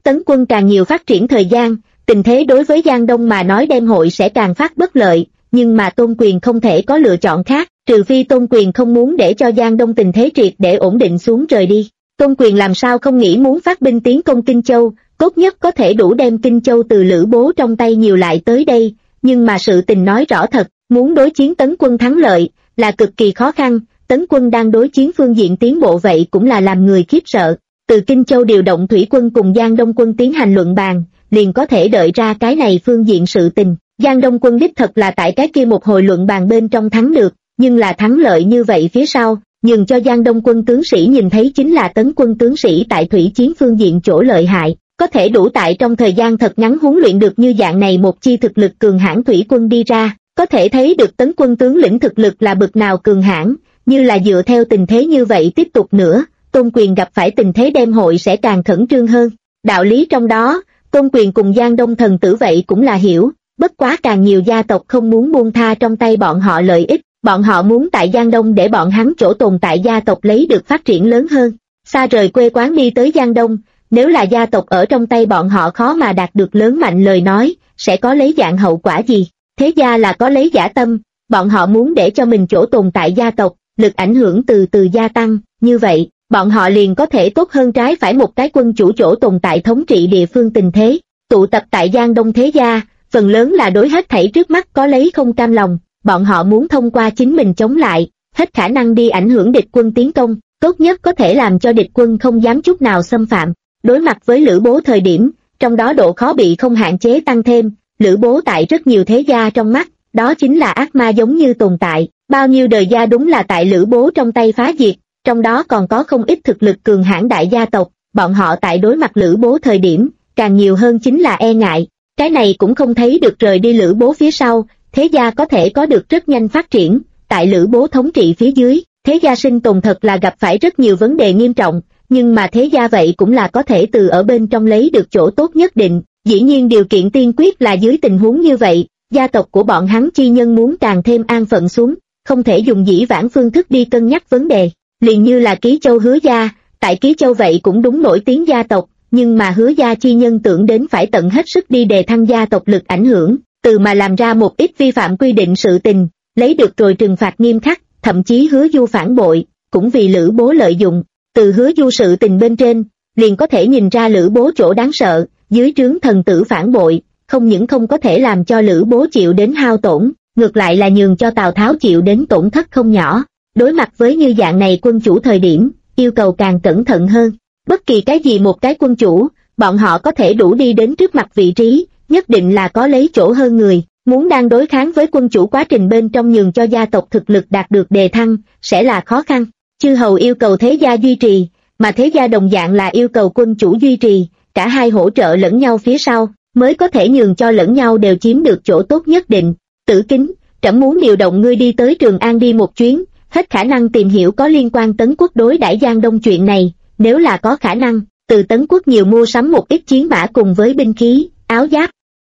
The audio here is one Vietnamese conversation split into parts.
tấn quân càng nhiều phát triển thời gian, tình thế đối với Giang Đông mà nói đem hội sẽ càng phát bất lợi, nhưng mà Tôn Quyền không thể có lựa chọn khác, trừ phi Tôn Quyền không muốn để cho Giang Đông tình thế triệt để ổn định xuống rời đi. Tôn Quyền làm sao không nghĩ muốn phát binh tiến công Kinh Châu, tốt nhất có thể đủ đem Kinh Châu từ Lữ Bố trong tay nhiều lại tới đây, nhưng mà sự tình nói rõ thật, muốn đối chiến tấn quân thắng lợi, là cực kỳ khó khăn, tấn quân đang đối chiến phương diện tiến bộ vậy cũng là làm người khiếp sợ. Từ Kinh Châu điều động thủy quân cùng Giang Đông quân tiến hành luận bàn, liền có thể đợi ra cái này phương diện sự tình. Giang Đông quân đích thật là tại cái kia một hồi luận bàn bên trong thắng được, nhưng là thắng lợi như vậy phía sau, nhưng cho Giang Đông quân tướng sĩ nhìn thấy chính là tấn quân tướng sĩ tại thủy chiến phương diện chỗ lợi hại, có thể đủ tại trong thời gian thật ngắn huấn luyện được như dạng này một chi thực lực cường hãn thủy quân đi ra, có thể thấy được tấn quân tướng lĩnh thực lực là bực nào cường hãn, như là dựa theo tình thế như vậy tiếp tục nữa, Tôn Quyền gặp phải tình thế đem hội sẽ càng khẩn trương hơn. Đạo lý trong đó, Tôn Quyền cùng Giang Đông thần tử vậy cũng là hiểu, bất quá càng nhiều gia tộc không muốn buông tha trong tay bọn họ lợi ích, bọn họ muốn tại Giang Đông để bọn hắn chỗ tồn tại gia tộc lấy được phát triển lớn hơn. Xa rời quê quán đi tới Giang Đông, nếu là gia tộc ở trong tay bọn họ khó mà đạt được lớn mạnh lời nói, sẽ có lấy dạng hậu quả gì? Thế gia là có lấy giả tâm, bọn họ muốn để cho mình chỗ tồn tại gia tộc, lực ảnh hưởng từ từ gia tăng, như vậy, bọn họ liền có thể tốt hơn trái phải một cái quân chủ chỗ tồn tại thống trị địa phương tình thế. Tụ tập tại Giang Đông thế gia, phần lớn là đối hết thảy trước mắt có lấy không cam lòng, bọn họ muốn thông qua chính mình chống lại, hết khả năng đi ảnh hưởng địch quân tiến công, tốt nhất có thể làm cho địch quân không dám chút nào xâm phạm. Đối mặt với Lữ Bố thời điểm, trong đó độ khó bị không hạn chế tăng thêm, Lữ Bố tại rất nhiều thế gia trong mắt, đó chính là ác ma giống như tồn tại, bao nhiêu đời gia đúng là tại Lữ Bố trong tay phá diệt, trong đó còn có không ít thực lực cường hãn đại gia tộc, bọn họ tại đối mặt Lữ Bố thời điểm, càng nhiều hơn chính là e ngại, cái này cũng không thấy được rời đi Lữ Bố phía sau, thế gia có thể có được rất nhanh phát triển, tại Lữ Bố thống trị phía dưới, thế gia sinh tồn thật là gặp phải rất nhiều vấn đề nghiêm trọng, nhưng mà thế gia vậy cũng là có thể từ ở bên trong lấy được chỗ tốt nhất định, dĩ nhiên điều kiện tiên quyết là dưới tình huống như vậy, gia tộc của bọn hắn chi nhân muốn càng thêm an phận xuống, không thể dùng dĩ vãng phương thức đi cân nhắc vấn đề, liền như là Ký Châu Hứa gia, tại Ký Châu vậy cũng đúng nổi tiếng gia tộc, nhưng mà Hứa gia chi nhân tưởng đến phải tận hết sức đi đề thăng gia tộc lực ảnh hưởng, từ mà làm ra một ít vi phạm quy định sự tình, lấy được rồi trừng phạt nghiêm khắc, thậm chí Hứa Du phản bội, cũng vì Lữ Bố lợi dụng, từ Hứa Du sự tình bên trên, liền có thể nhìn ra Lữ Bố chỗ đáng sợ, dưới trướng thần tử phản bội, không những không có thể làm cho Lữ Bố chịu đến hao tổn, ngược lại là nhường cho Tào Tháo chịu đến tổn thất không nhỏ. Đối mặt với như dạng này quân chủ thời điểm, yêu cầu càng cẩn thận hơn. Bất kỳ cái gì một cái quân chủ, bọn họ có thể đủ đi đến trước mặt vị trí, nhất định là có lấy chỗ hơn người, muốn đang đối kháng với quân chủ quá trình bên trong nhường cho gia tộc thực lực đạt được đề thăng, sẽ là khó khăn. Chư hầu yêu cầu thế gia duy trì, mà thế gia đồng dạng là yêu cầu quân chủ duy trì, cả hai hỗ trợ lẫn nhau phía sau, mới có thể nhường cho lẫn nhau đều chiếm được chỗ tốt nhất định. Tử Kính, trẫm muốn điều động ngươi đi tới Trường An đi một chuyến, hết khả năng tìm hiểu có liên quan Tấn Quốc đối đãi Giang Đông chuyện này, nếu là có khả năng, từ Tấn Quốc nhiều mua sắm một ít chiến mã cùng với binh khí, áo giáp.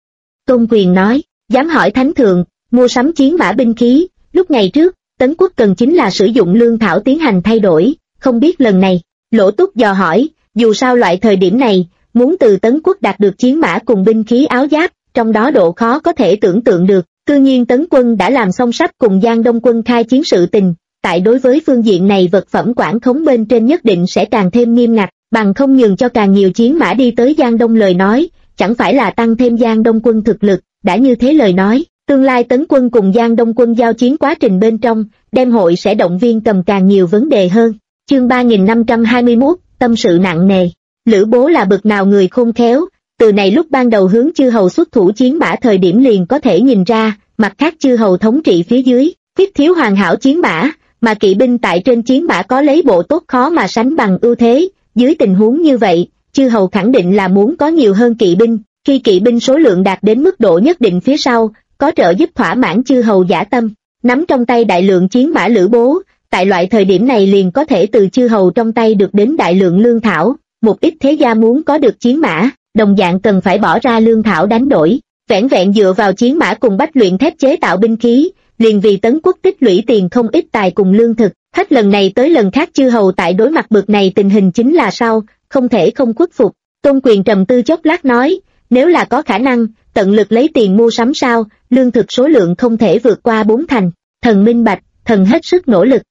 Tôn Quyền nói, dám hỏi Thánh Thượng, mua sắm chiến mã binh khí, lúc ngày trước, Tấn Quốc cần chính là sử dụng lương thảo tiến hành thay đổi, không biết lần này, Lỗ Túc dò hỏi, dù sao loại thời điểm này, muốn từ Tấn Quốc đạt được chiến mã cùng binh khí áo giáp, trong đó độ khó có thể tưởng tượng được, cư nhiên Tấn quân đã làm xong sắp cùng Giang Đông quân khai chiến sự tình, tại đối với phương diện này vật phẩm quản khống bên trên nhất định sẽ càng thêm nghiêm ngặt, bằng không nhường cho càng nhiều chiến mã đi tới Giang Đông lời nói, chẳng phải là tăng thêm Giang Đông quân thực lực, đã như thế lời nói, tương lai Tấn quân cùng Giang Đông quân giao chiến quá trình bên trong, đem hội sẽ động viên cầm càng nhiều vấn đề hơn. Chương 3521, tâm sự nặng nề. Lữ Bố là bực nào người khôn khéo, từ này lúc ban đầu hướng chư hầu xuất thủ chiến mã thời điểm liền có thể nhìn ra, mặt khác chư hầu thống trị phía dưới, khuyết thiếu hoàn hảo chiến mã, mà kỵ binh tại trên chiến mã có lấy bộ tốt khó mà sánh bằng ưu thế, dưới tình huống như vậy, chư hầu khẳng định là muốn có nhiều hơn kỵ binh, khi kỵ binh số lượng đạt đến mức độ nhất định phía sau, có trợ giúp thỏa mãn chư hầu dã tâm, nắm trong tay đại lượng chiến mã Lữ Bố, tại loại thời điểm này liền có thể từ chư hầu trong tay được đến đại lượng lương thảo, một ít thế gia muốn có được chiến mã, đồng dạng cần phải bỏ ra lương thảo đánh đổi, vẻn vẹn dựa vào chiến mã cùng bách luyện thép chế tạo binh khí, liền vì Tấn Quốc tích lũy tiền không ít tài cùng lương thực, hết lần này tới lần khác chư hầu tại đối mặt bực này tình hình chính là sau, không thể không khuất phục. Tôn Quyền trầm tư chốc lát nói, nếu là có khả năng, tận lực lấy tiền mua sắm sao, lương thực số lượng không thể vượt qua 4 thành, thần minh bạch, thần hết sức nỗ lực.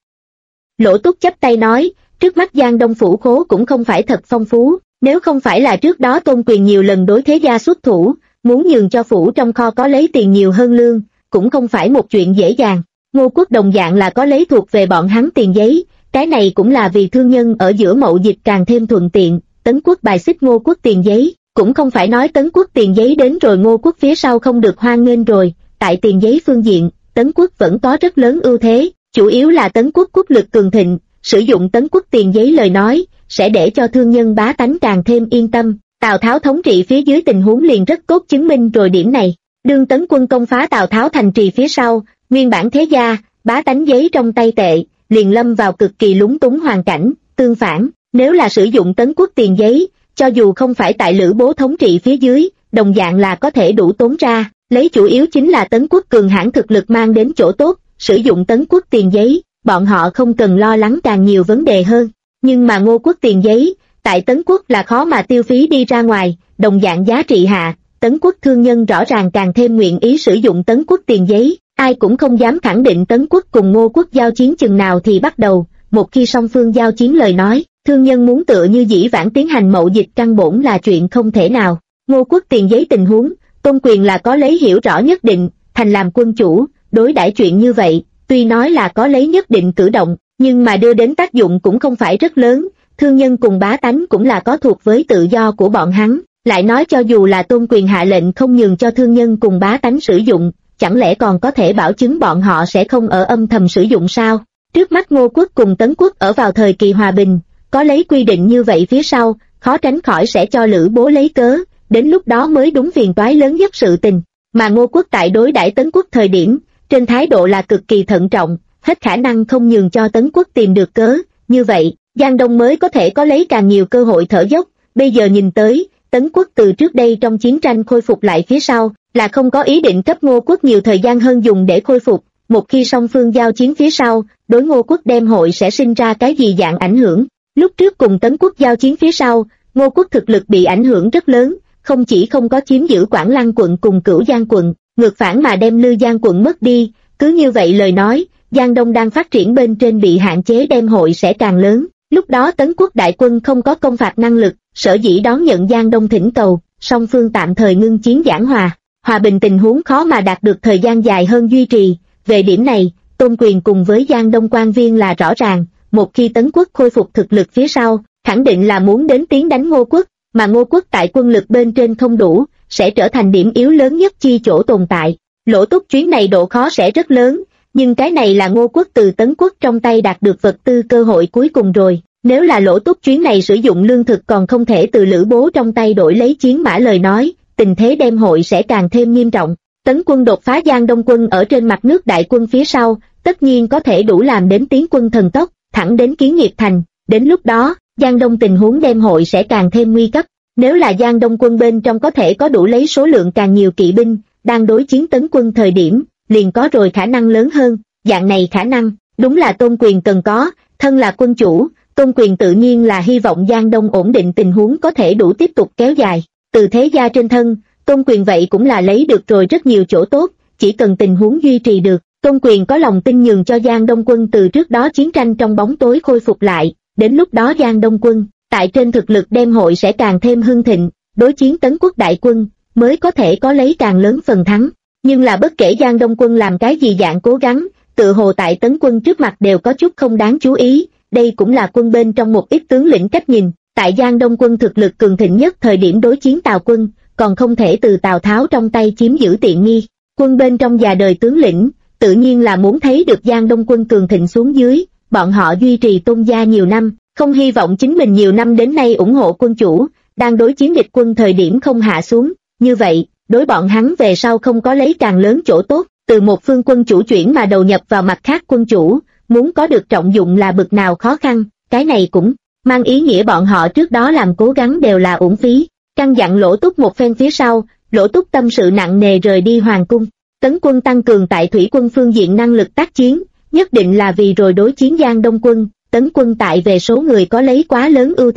Lỗ Túc chắp tay nói, trước mắt Giang Đông phủ khố cũng không phải thật phong phú, nếu không phải là trước đó Tôn Quyền nhiều lần đối thế gia xuất thủ, muốn nhường cho phủ trong kho có lấy tiền nhiều hơn lương, cũng không phải một chuyện dễ dàng. Ngô Quốc đồng dạng là có lấy thuộc về bọn hắn tiền giấy, cái này cũng là vì thương nhân ở giữa mậu dịch càng thêm thuận tiện. Tấn Quốc bài xích Ngô Quốc tiền giấy, cũng không phải nói Tấn Quốc tiền giấy đến rồi Ngô Quốc phía sau không được hoan nghênh rồi, tại tiền giấy phương diện, Tấn Quốc vẫn có rất lớn ưu thế, chủ yếu là Tấn Quốc quốc lực cường thịnh, sử dụng Tấn Quốc tiền giấy lời nói, sẽ để cho thương nhân bá tánh càng thêm yên tâm. Tào Tháo thống trị phía dưới tình huống liền rất tốt chứng minh rồi điểm này. Đương Tấn quân công phá Tào Tháo thành trì phía sau, nguyên bản thế gia, bá tánh giấy trong tay tệ, liền lâm vào cực kỳ lúng túng hoàn cảnh. Tương phản, nếu là sử dụng Tấn Quốc tiền giấy, cho dù không phải tại Lữ Bố thống trị phía dưới, đồng dạng là có thể đủ tốn ra, lấy chủ yếu chính là Tấn Quốc cường hãn thực lực mang đến chỗ tốt, sử dụng Tấn Quốc tiền giấy, bọn họ không cần lo lắng càng nhiều vấn đề hơn. Nhưng mà Ngô Quốc tiền giấy, tại Tấn Quốc là khó mà tiêu phí đi ra ngoài, đồng dạng giá trị hạ, Tấn Quốc thương nhân rõ ràng càng thêm nguyện ý sử dụng Tấn Quốc tiền giấy, ai cũng không dám khẳng định Tấn Quốc cùng Ngô Quốc giao chiến chừng nào thì bắt đầu, một khi song phương giao chiến lời nói, thương nhân muốn tựa như dĩ vãng tiến hành mậu dịch căn bổn là chuyện không thể nào. Ngô Quốc tiền giấy tình huống, Tôn Quyền là có lấy hiểu rõ nhất định, thành làm quân chủ, đối đãi chuyện như vậy, tuy nói là có lấy nhất định cử động, nhưng mà đưa đến tác dụng cũng không phải rất lớn, thương nhân cùng bá tánh cũng là có thuộc với tự do của bọn hắn, lại nói cho dù là Tôn Quyền hạ lệnh không nhường cho thương nhân cùng bá tánh sử dụng, chẳng lẽ còn có thể bảo chứng bọn họ sẽ không ở âm thầm sử dụng sao? Trước mắt Ngô Quốc cùng Tấn Quốc ở vào thời kỳ hòa bình, có lấy quy định như vậy phía sau, khó tránh khỏi sẽ cho Lữ Bố lấy cớ, đến lúc đó mới đúng phiền toái lớn nhất sự tình. Mà Ngô Quốc tại đối đãi Tấn Quốc thời điểm, trên thái độ là cực kỳ thận trọng, hết khả năng không nhường cho Tấn Quốc tìm được cớ, như vậy, Giang Đông mới có thể có lấy càng nhiều cơ hội thở dốc. Bây giờ nhìn tới, Tấn Quốc từ trước đây trong chiến tranh khôi phục lại phía sau, là không có ý định cấp Ngô Quốc nhiều thời gian hơn dùng để khôi phục, một khi song phương giao chiến phía sau, đối Ngô Quốc đem hội sẽ sinh ra cái gì dạng ảnh hưởng. Lúc trước cùng Tấn Quốc giao chiến phía sau, Ngô Quốc thực lực bị ảnh hưởng rất lớn, không chỉ không có chiếm giữ Quảng Lăng quận cùng Cửu Giang quận, ngược phản mà đem Lư Giang quận mất đi, cứ như vậy lời nói, Giang Đông đang phát triển bên trên bị hạn chế đem hội sẽ càng lớn. Lúc đó Tấn Quốc đại quân không có công phạt năng lực, sở dĩ đón nhận Giang Đông thỉnh cầu, song phương tạm thời ngưng chiến giảng hòa, hòa bình tình huống khó mà đạt được thời gian dài hơn duy trì. Về điểm này, Tôn Quyền cùng với Giang Đông quan viên là rõ ràng, một khi Tấn Quốc khôi phục thực lực phía sau, khẳng định là muốn đến tiến đánh Ngô Quốc, mà Ngô Quốc tại quân lực bên trên không đủ, sẽ trở thành điểm yếu lớn nhất chi chỗ tồn tại. Lỗ Túc chuyến này độ khó sẽ rất lớn, nhưng cái này là Ngô Quốc từ Tấn Quốc trong tay đạt được vật tư cơ hội cuối cùng rồi. Nếu là Lỗ Túc chuyến này sử dụng lương thực còn không thể từ Lữ Bố trong tay đổi lấy chiến mã lời nói, tình thế đem hội sẽ càng thêm nghiêm trọng. Tấn quân đột phá Giang Đông quân ở trên mặt nước đại quân phía sau, tất nhiên có thể đủ làm đến tiến quân thần tốc, thẳng đến Kiến Nghiệp thành. Đến lúc đó, Giang Đông tình huống đem hội sẽ càng thêm nguy cấp. Nếu là Giang Đông quân bên trong có thể có đủ lấy số lượng càng nhiều kỵ binh, đang đối chiến Tấn quân thời điểm, liền có rồi khả năng lớn hơn. Dạng này khả năng, đúng là Tôn Quyền cần có, thân là quân chủ, Tôn Quyền tự nhiên là hy vọng Giang Đông ổn định tình huống có thể đủ tiếp tục kéo dài. Từ thế gia trên thân, Tôn Quyền vậy cũng là lấy được rồi rất nhiều chỗ tốt, chỉ cần tình huống duy trì được, Tôn Quyền có lòng tin nhường cho Giang Đông quân từ trước đó chiến tranh trong bóng tối khôi phục lại, đến lúc đó Giang Đông quân, tại trên thực lực đem hội sẽ càng thêm hưng thịnh, đối chiến Tấn Quốc đại quân, mới có thể có lấy càng lớn phần thắng. Nhưng là bất kể Giang Đông quân làm cái gì dạng cố gắng, tự hồ tại Tấn quân trước mặt đều có chút không đáng chú ý, đây cũng là quân bên trong một ít tướng lĩnh cách nhìn, tại Giang Đông quân thực lực cường thịnh nhất thời điểm đối chiến Tào quân, còn không thể từ Tào Tháo trong tay chiếm giữ tiện nghi. Quân bên trong già đời tướng lĩnh, tự nhiên là muốn thấy được Giang Đông quân cường thịnh xuống dưới, bọn họ duy trì Tôn gia nhiều năm, không hy vọng chính mình nhiều năm đến nay ủng hộ quân chủ, đang đối chiến địch quân thời điểm không hạ xuống, như vậy, đối bọn hắn về sau không có lấy càng lớn chỗ tốt, từ một phương quân chủ chuyển mà đầu nhập vào mặt khác quân chủ, muốn có được trọng dụng là bực nào khó khăn, cái này cũng mang ý nghĩa bọn họ trước đó làm cố gắng đều là uổng phí. Căn dặn Lỗ Túc một phen phía sau, Lỗ Túc tâm sự nặng nề rời đi hoàng cung. Tấn quân tăng cường tại thủy quân phương diện năng lực tác chiến, nhất định là vì rồi đối chiến Giang Đông quân, Tấn quân tại về số người có lấy quá lớn ưu thế,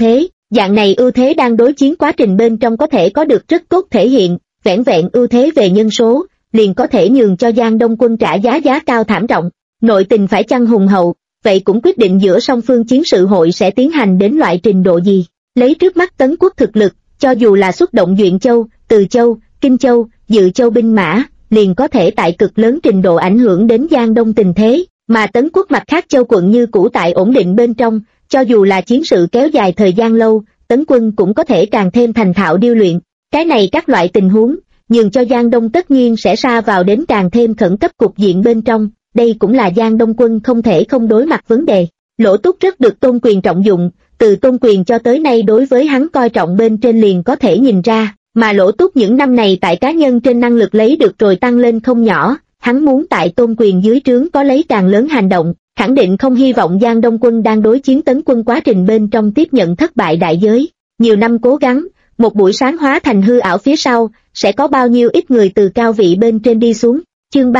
Dạng này ưu thế đang đối chiến quá trình bên trong có thể có được rất tốt thể hiện, vẻn vẹn ưu thế về nhân số, liền có thể nhường cho Giang Đông quân trả giá cao thảm trọng. Nội tình phải chăng hùng hậu, vậy cũng quyết định giữa song phương chiến sự hội sẽ tiến hành đến loại trình độ gì. Lấy trước mắt Tấn quốc thực lực, cho dù là xuất động Duyện Châu, Từ Châu, Kinh Châu, Dự Châu binh mã, liền có thể tại cực lớn trình độ ảnh hưởng đến Giang Đông tình thế, mà Tấn quốc mặt khác châu quận như cũ tại ổn định bên trong, cho dù là chiến sự kéo dài thời gian lâu, Tấn quân cũng có thể càng thêm thành thạo điêu luyện. Cái này các loại tình huống, nhường cho Giang Đông tất nhiên sẽ sa vào đến càng thêm khẩn cấp cục diện bên trong, đây cũng là Giang Đông quân không thể không đối mặt vấn đề. Lỗ Túc rất được Tôn Quyền trọng dụng, từ Tôn Quyền cho tới nay đối với hắn coi trọng bên trên liền có thể nhìn ra, mà Lỗ Túc những năm này tại cá nhân trên năng lực lấy được rồi tăng lên không nhỏ, hắn muốn tại Tôn Quyền dưới trướng có lấy càng lớn hành động, khẳng định không hy vọng Giang Đông quân đang đối chiến Tấn quân quá trình bên trong tiếp nhận thất bại đại giới. Nhiều năm cố gắng, một buổi sáng hóa thành hư ảo phía sau, sẽ có bao nhiêu ít người từ cao vị bên trên đi xuống. Chương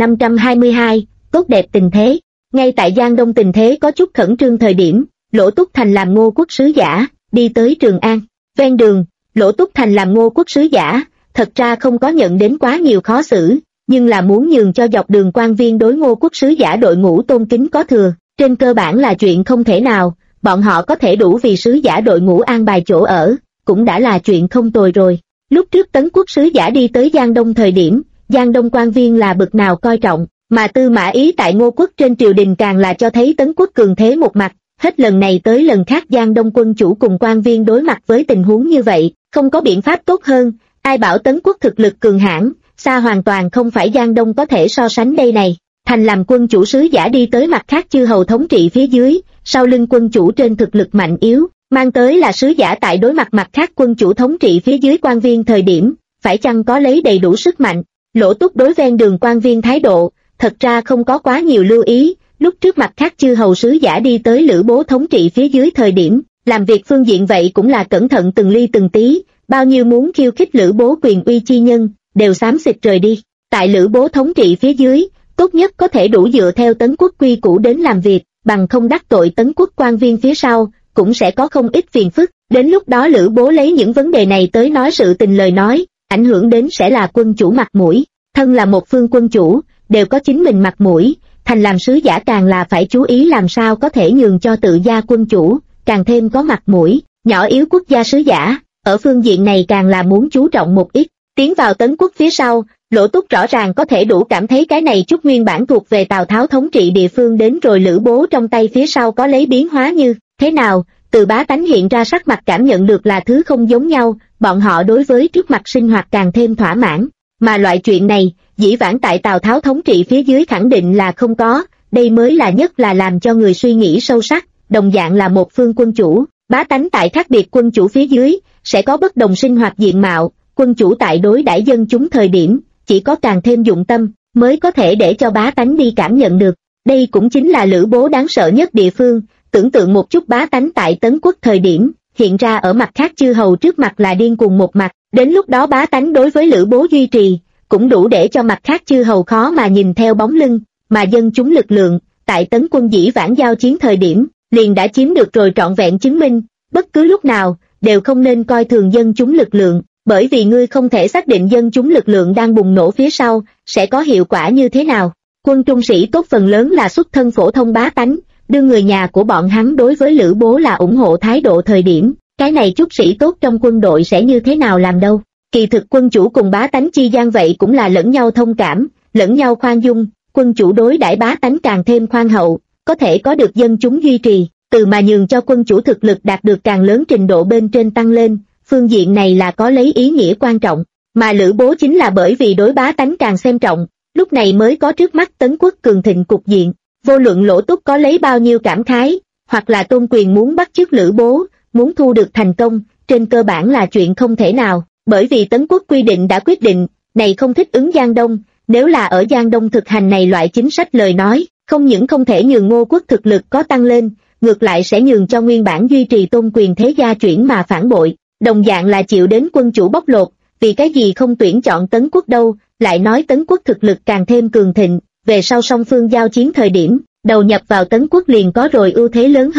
3522, tốt đẹp tình thế. Ngay tại Giang Đông tình thế có chút khẩn trương thời điểm, Lỗ Túc Thành làm Ngô quốc sứ giả, đi tới Trường An. Ven đường, Lỗ Túc Thành làm Ngô quốc sứ giả, thật ra không có nhận đến quá nhiều khó xử, nhưng là muốn nhường cho dọc đường quan viên đối Ngô quốc sứ giả đội ngũ tôn kính có thừa, trên cơ bản là chuyện không thể nào, bọn họ có thể đủ vì sứ giả đội ngũ an bài chỗ ở, cũng đã là chuyện không tồi rồi. Lúc trước Tấn quốc sứ giả đi tới Giang Đông thời điểm, Giang Đông quan viên là bực nào coi trọng, mà Tư Mã Ý tại Ngô quốc trên triều đình càng là cho thấy Tấn quốc cường thế một mặt, hết lần này tới lần khác Giang Đông quân chủ cùng quan viên đối mặt với tình huống như vậy, không có biện pháp tốt hơn, ai bảo Tấn quốc thực lực cường hãn, xa hoàn toàn không phải Giang Đông có thể so sánh đây này. Thành làm quân chủ sứ giả đi tới mặt khác chư hầu thống trị phía dưới, sau lưng quân chủ trên thực lực mạnh yếu, mang tới là sứ giả tại đối mặt mặt khác quân chủ thống trị phía dưới quan viên thời điểm, phải chăng có lấy đầy đủ sức mạnh. Lỗ Túc đối ven đường quan viên thái độ, thật ra không có quá nhiều lưu ý, lúc trước mặt khác chư hầu sứ giả đi tới Lữ Bố thống trị phía dưới thời điểm, làm việc phương diện vậy cũng là cẩn thận từng ly từng tí, bao nhiêu muốn khiêu khích Lữ Bố quyền uy chi nhân, đều xám xịt rời đi. Tại Lữ Bố thống trị phía dưới, tốt nhất có thể đủ dựa theo Tấn quốc quy củ đến làm việc, bằng không đắc tội Tấn quốc quan viên phía sau, cũng sẽ có không ít phiền phức. Đến lúc đó Lữ Bố lấy những vấn đề này tới nói sự tình lời nói, ảnh hưởng đến sẽ là quân chủ mặt mũi. Thân là một phương quân chủ, đều có chính mình mặt mũi, thành làm sứ giả càng là phải chú ý làm sao có thể nhường cho tự gia quân chủ, càng thêm có mặt mũi. Nhỏ yếu quốc gia sứ giả, ở phương diện này càng là muốn chú trọng một ít. Tiến vào Tấn quốc phía sau, Lỗ Túc rõ ràng có thể đủ cảm thấy cái này chút nguyên bản thuộc về Tào Tháo thống trị địa phương đến rồi Lữ Bố trong tay phía sau có lấy biến hóa như thế nào, từ bá tánh hiện ra sắc mặt cảm nhận được là thứ không giống nhau, bọn họ đối với trước mặt sinh hoạt càng thêm thỏa mãn, mà loại chuyện này, dĩ vãng tại Tào Tháo thống trị phía dưới khẳng định là không có, đây mới là nhất là làm cho người suy nghĩ sâu sắc, đồng dạng là một phương quân chủ, bá tánh tại khác biệt quân chủ phía dưới, sẽ có bất đồng sinh hoạt diện mạo, quân chủ tại đối đãi dân chúng thời điểm, chỉ có càng thêm dụng tâm, mới có thể để cho bá tánh đi cảm nhận được. Đây cũng chính là Lữ Bố đáng sợ nhất địa phương, tưởng tượng một chút bá tánh tại Tấn quốc thời điểm, hiện ra ở mặt khác chư hầu trước mặt là điên cuồng một mặt, đến lúc đó bá tánh đối với Lữ Bố duy trì, cũng đủ để cho mặt khác chư hầu khó mà nhìn theo bóng lưng, mà dân chúng lực lượng, tại Tấn quân dĩ vãng giao chiến thời điểm, liền đã chiếm được rồi trọn vẹn chứng minh, bất cứ lúc nào, đều không nên coi thường dân chúng lực lượng. Bởi vì ngươi không thể xác định dân chúng lực lượng đang bùng nổ phía sau, sẽ có hiệu quả như thế nào. Quân trung sĩ tốt phần lớn là xuất thân phổ thông bá tánh, đưa người nhà của bọn hắn đối với Lữ Bố là ủng hộ thái độ thời điểm, cái này chút sĩ tốt trong quân đội sẽ như thế nào làm đâu. Kỳ thực quân chủ cùng bá tánh chi gian vậy cũng là lẫn nhau thông cảm, lẫn nhau khoan dung, quân chủ đối đãi bá tánh càng thêm khoan hậu, có thể có được dân chúng duy trì, từ mà nhường cho quân chủ thực lực đạt được càng lớn trình độ bên trên tăng lên. Phương diện này là có lấy ý nghĩa quan trọng, mà Lữ Bố chính là bởi vì đối bá tánh càng xem trọng, lúc này mới có trước mắt Tấn quốc cường thịnh cục diện. Vô luận Lỗ Túc có lấy bao nhiêu cảm khái, hoặc là Tôn Quyền muốn bắt chước Lữ Bố, muốn thu được thành công, trên cơ bản là chuyện không thể nào, bởi vì Tấn quốc quy định đã quyết định, này không thích ứng Giang Đông, nếu là ở Giang Đông thực hành này loại chính sách lời nói, không những không thể nhường Ngô quốc thực lực có tăng lên, ngược lại sẽ nhường cho nguyên bản duy trì Tôn Quyền thế gia chuyển mà phản bội. Đồng dạng là chịu đến quân chủ bóc lột, vì cái gì không tuyển chọn Tấn quốc đâu, lại nói Tấn quốc thực lực càng thêm cường thịnh, về sau song phương giao chiến thời điểm, đầu nhập vào Tấn quốc liền có rồi ưu thế lớn hơn.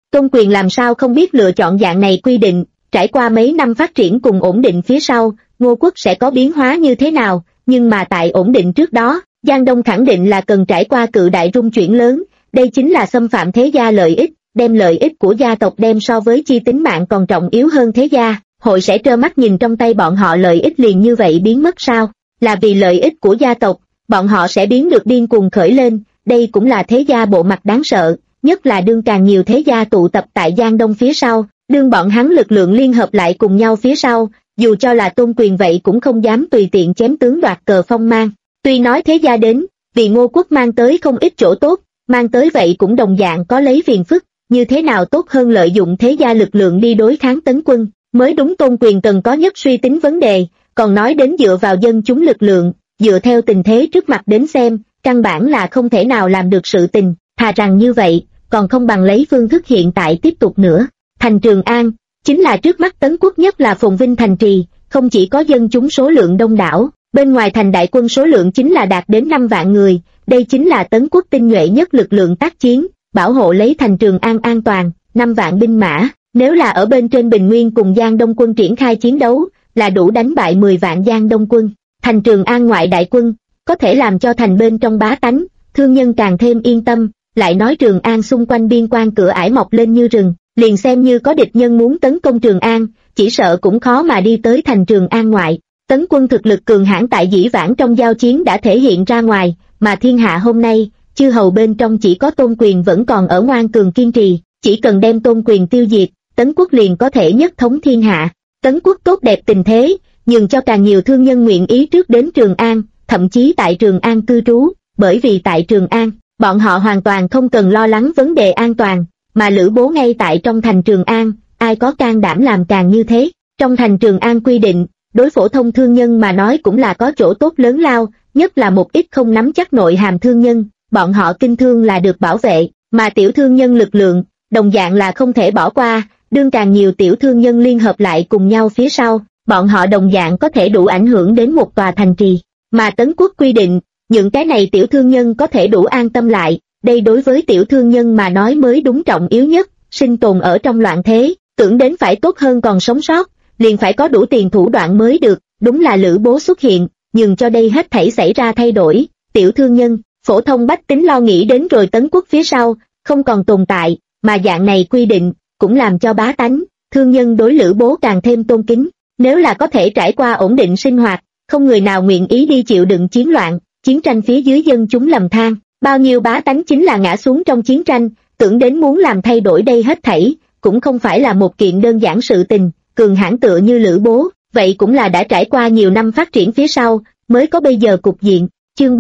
Tôn Quyền làm sao không biết lựa chọn dạng này quy định, trải qua mấy năm phát triển cùng ổn định phía sau, Ngô quốc sẽ có biến hóa như thế nào, nhưng mà tại ổn định trước đó, Giang Đông khẳng định là cần trải qua cự đại rung chuyển lớn, đây chính là xâm phạm thế gia lợi ích, đem lợi ích của gia tộc đem so với chi tính mạng còn trọng yếu hơn thế gia, hội sẽ trơ mắt nhìn trong tay bọn họ lợi ích liền như vậy biến mất sao? Là vì lợi ích của gia tộc, bọn họ sẽ biến được điên cuồng khởi lên, đây cũng là thế gia bộ mặt đáng sợ, nhất là đương càng nhiều thế gia tụ tập tại Giang Đông phía sau, đương bọn hắn lực lượng liên hợp lại cùng nhau phía sau, dù cho là Tôn Quyền vậy cũng không dám tùy tiện chém tướng đoạt cờ phong mang. Tuy nói thế gia đến, vì Ngô quốc mang tới không ít chỗ tốt, mang tới vậy cũng đồng dạng có lấy phiền phức, như thế nào tốt hơn lợi dụng thế gia lực lượng đi đối kháng Tấn quân, mới đúng. Tôn Quyền cần có nhất suy tính vấn đề, còn nói đến dựa vào dân chúng lực lượng, dựa theo tình thế trước mặt đến xem, căn bản là không thể nào làm được sự tình, thà rằng như vậy, còn không bằng lấy phương thức hiện tại tiếp tục nữa. Thành Trường An, chính là trước mắt Tấn quốc nhất là phồn vinh thành trì, không chỉ có dân chúng số lượng đông đảo, bên ngoài thành đại quân số lượng chính là đạt đến 5 vạn người, đây chính là Tấn quốc tinh nhuệ nhất lực lượng tác chiến, bảo hộ lấy thành Trường An an toàn, 5 vạn binh mã, nếu là ở bên trên Bình Nguyên cùng Giang Đông quân triển khai chiến đấu, là đủ đánh bại 10 vạn Giang Đông quân. Thành Trường An ngoại đại quân, có thể làm cho thành bên trong bá tánh, thương nhân càng thêm yên tâm, lại nói Trường An xung quanh biên quan cửa ải mọc lên như rừng, liền xem như có địch nhân muốn tấn công Trường An, chỉ sợ cũng khó mà đi tới thành Trường An ngoại. Tấn quân thực lực cường hãn tại dĩ vãng trong giao chiến đã thể hiện ra ngoài, mà thiên hạ hôm nay, chư hầu bên trong chỉ có Tôn Quyền vẫn còn ở ngoan cường kiên trì, chỉ cần đem Tôn Quyền tiêu diệt, Tấn quốc liền có thể nhất thống thiên hạ. Tấn quốc tốt đẹp tình thế, nhường cho càng nhiều thương nhân nguyện ý trước đến Trường An, thậm chí tại Trường An cư trú, bởi vì tại Trường An, bọn họ hoàn toàn không cần lo lắng vấn đề an toàn, mà Lữ Bố ngay tại trong thành Trường An, ai có can đảm làm càng như thế. Trong thành Trường An quy định, đối phổ thông thương nhân mà nói cũng là có chỗ tốt lớn lao, nhất là một ít không nắm chắc nội hàm thương nhân, bọn họ kinh thương là được bảo vệ, mà tiểu thương nhân lực lượng, đồng dạng là không thể bỏ qua, đương càng nhiều tiểu thương nhân liên hợp lại cùng nhau phía sau, bọn họ đồng dạng có thể đủ ảnh hưởng đến một tòa thành trì. Mà Tấn quốc quy định, những cái này tiểu thương nhân có thể đủ an tâm lại, đây đối với tiểu thương nhân mà nói mới đúng trọng yếu nhất, sinh tồn ở trong loạn thế, tưởng đến phải tốt hơn còn sống sót, liền phải có đủ tiền thủ đoạn mới được, đúng là Lữ Bố xuất hiện, nhưng cho đây hết thảy xảy ra thay đổi, tiểu thương nhân, phổ thông bách tính lo nghĩ đến rồi Tấn quốc phía sau, không còn tồn tại, mà dạng này quy định, cũng làm cho bá tánh, thương nhân đối Lữ Bố càng thêm tôn kính, nếu là có thể trải qua ổn định sinh hoạt, không người nào nguyện ý đi chịu đựng chiến loạn, chiến tranh phía dưới dân chúng lầm than, bao nhiêu bá tánh chính là ngã xuống trong chiến tranh, tưởng đến muốn làm thay đổi đây hết thảy, cũng không phải là một kiện đơn giản sự tình, cường hãn tựa như Lữ Bố, vậy cũng là đã trải qua nhiều năm phát triển phía sau, mới có bây giờ cục diện. Chương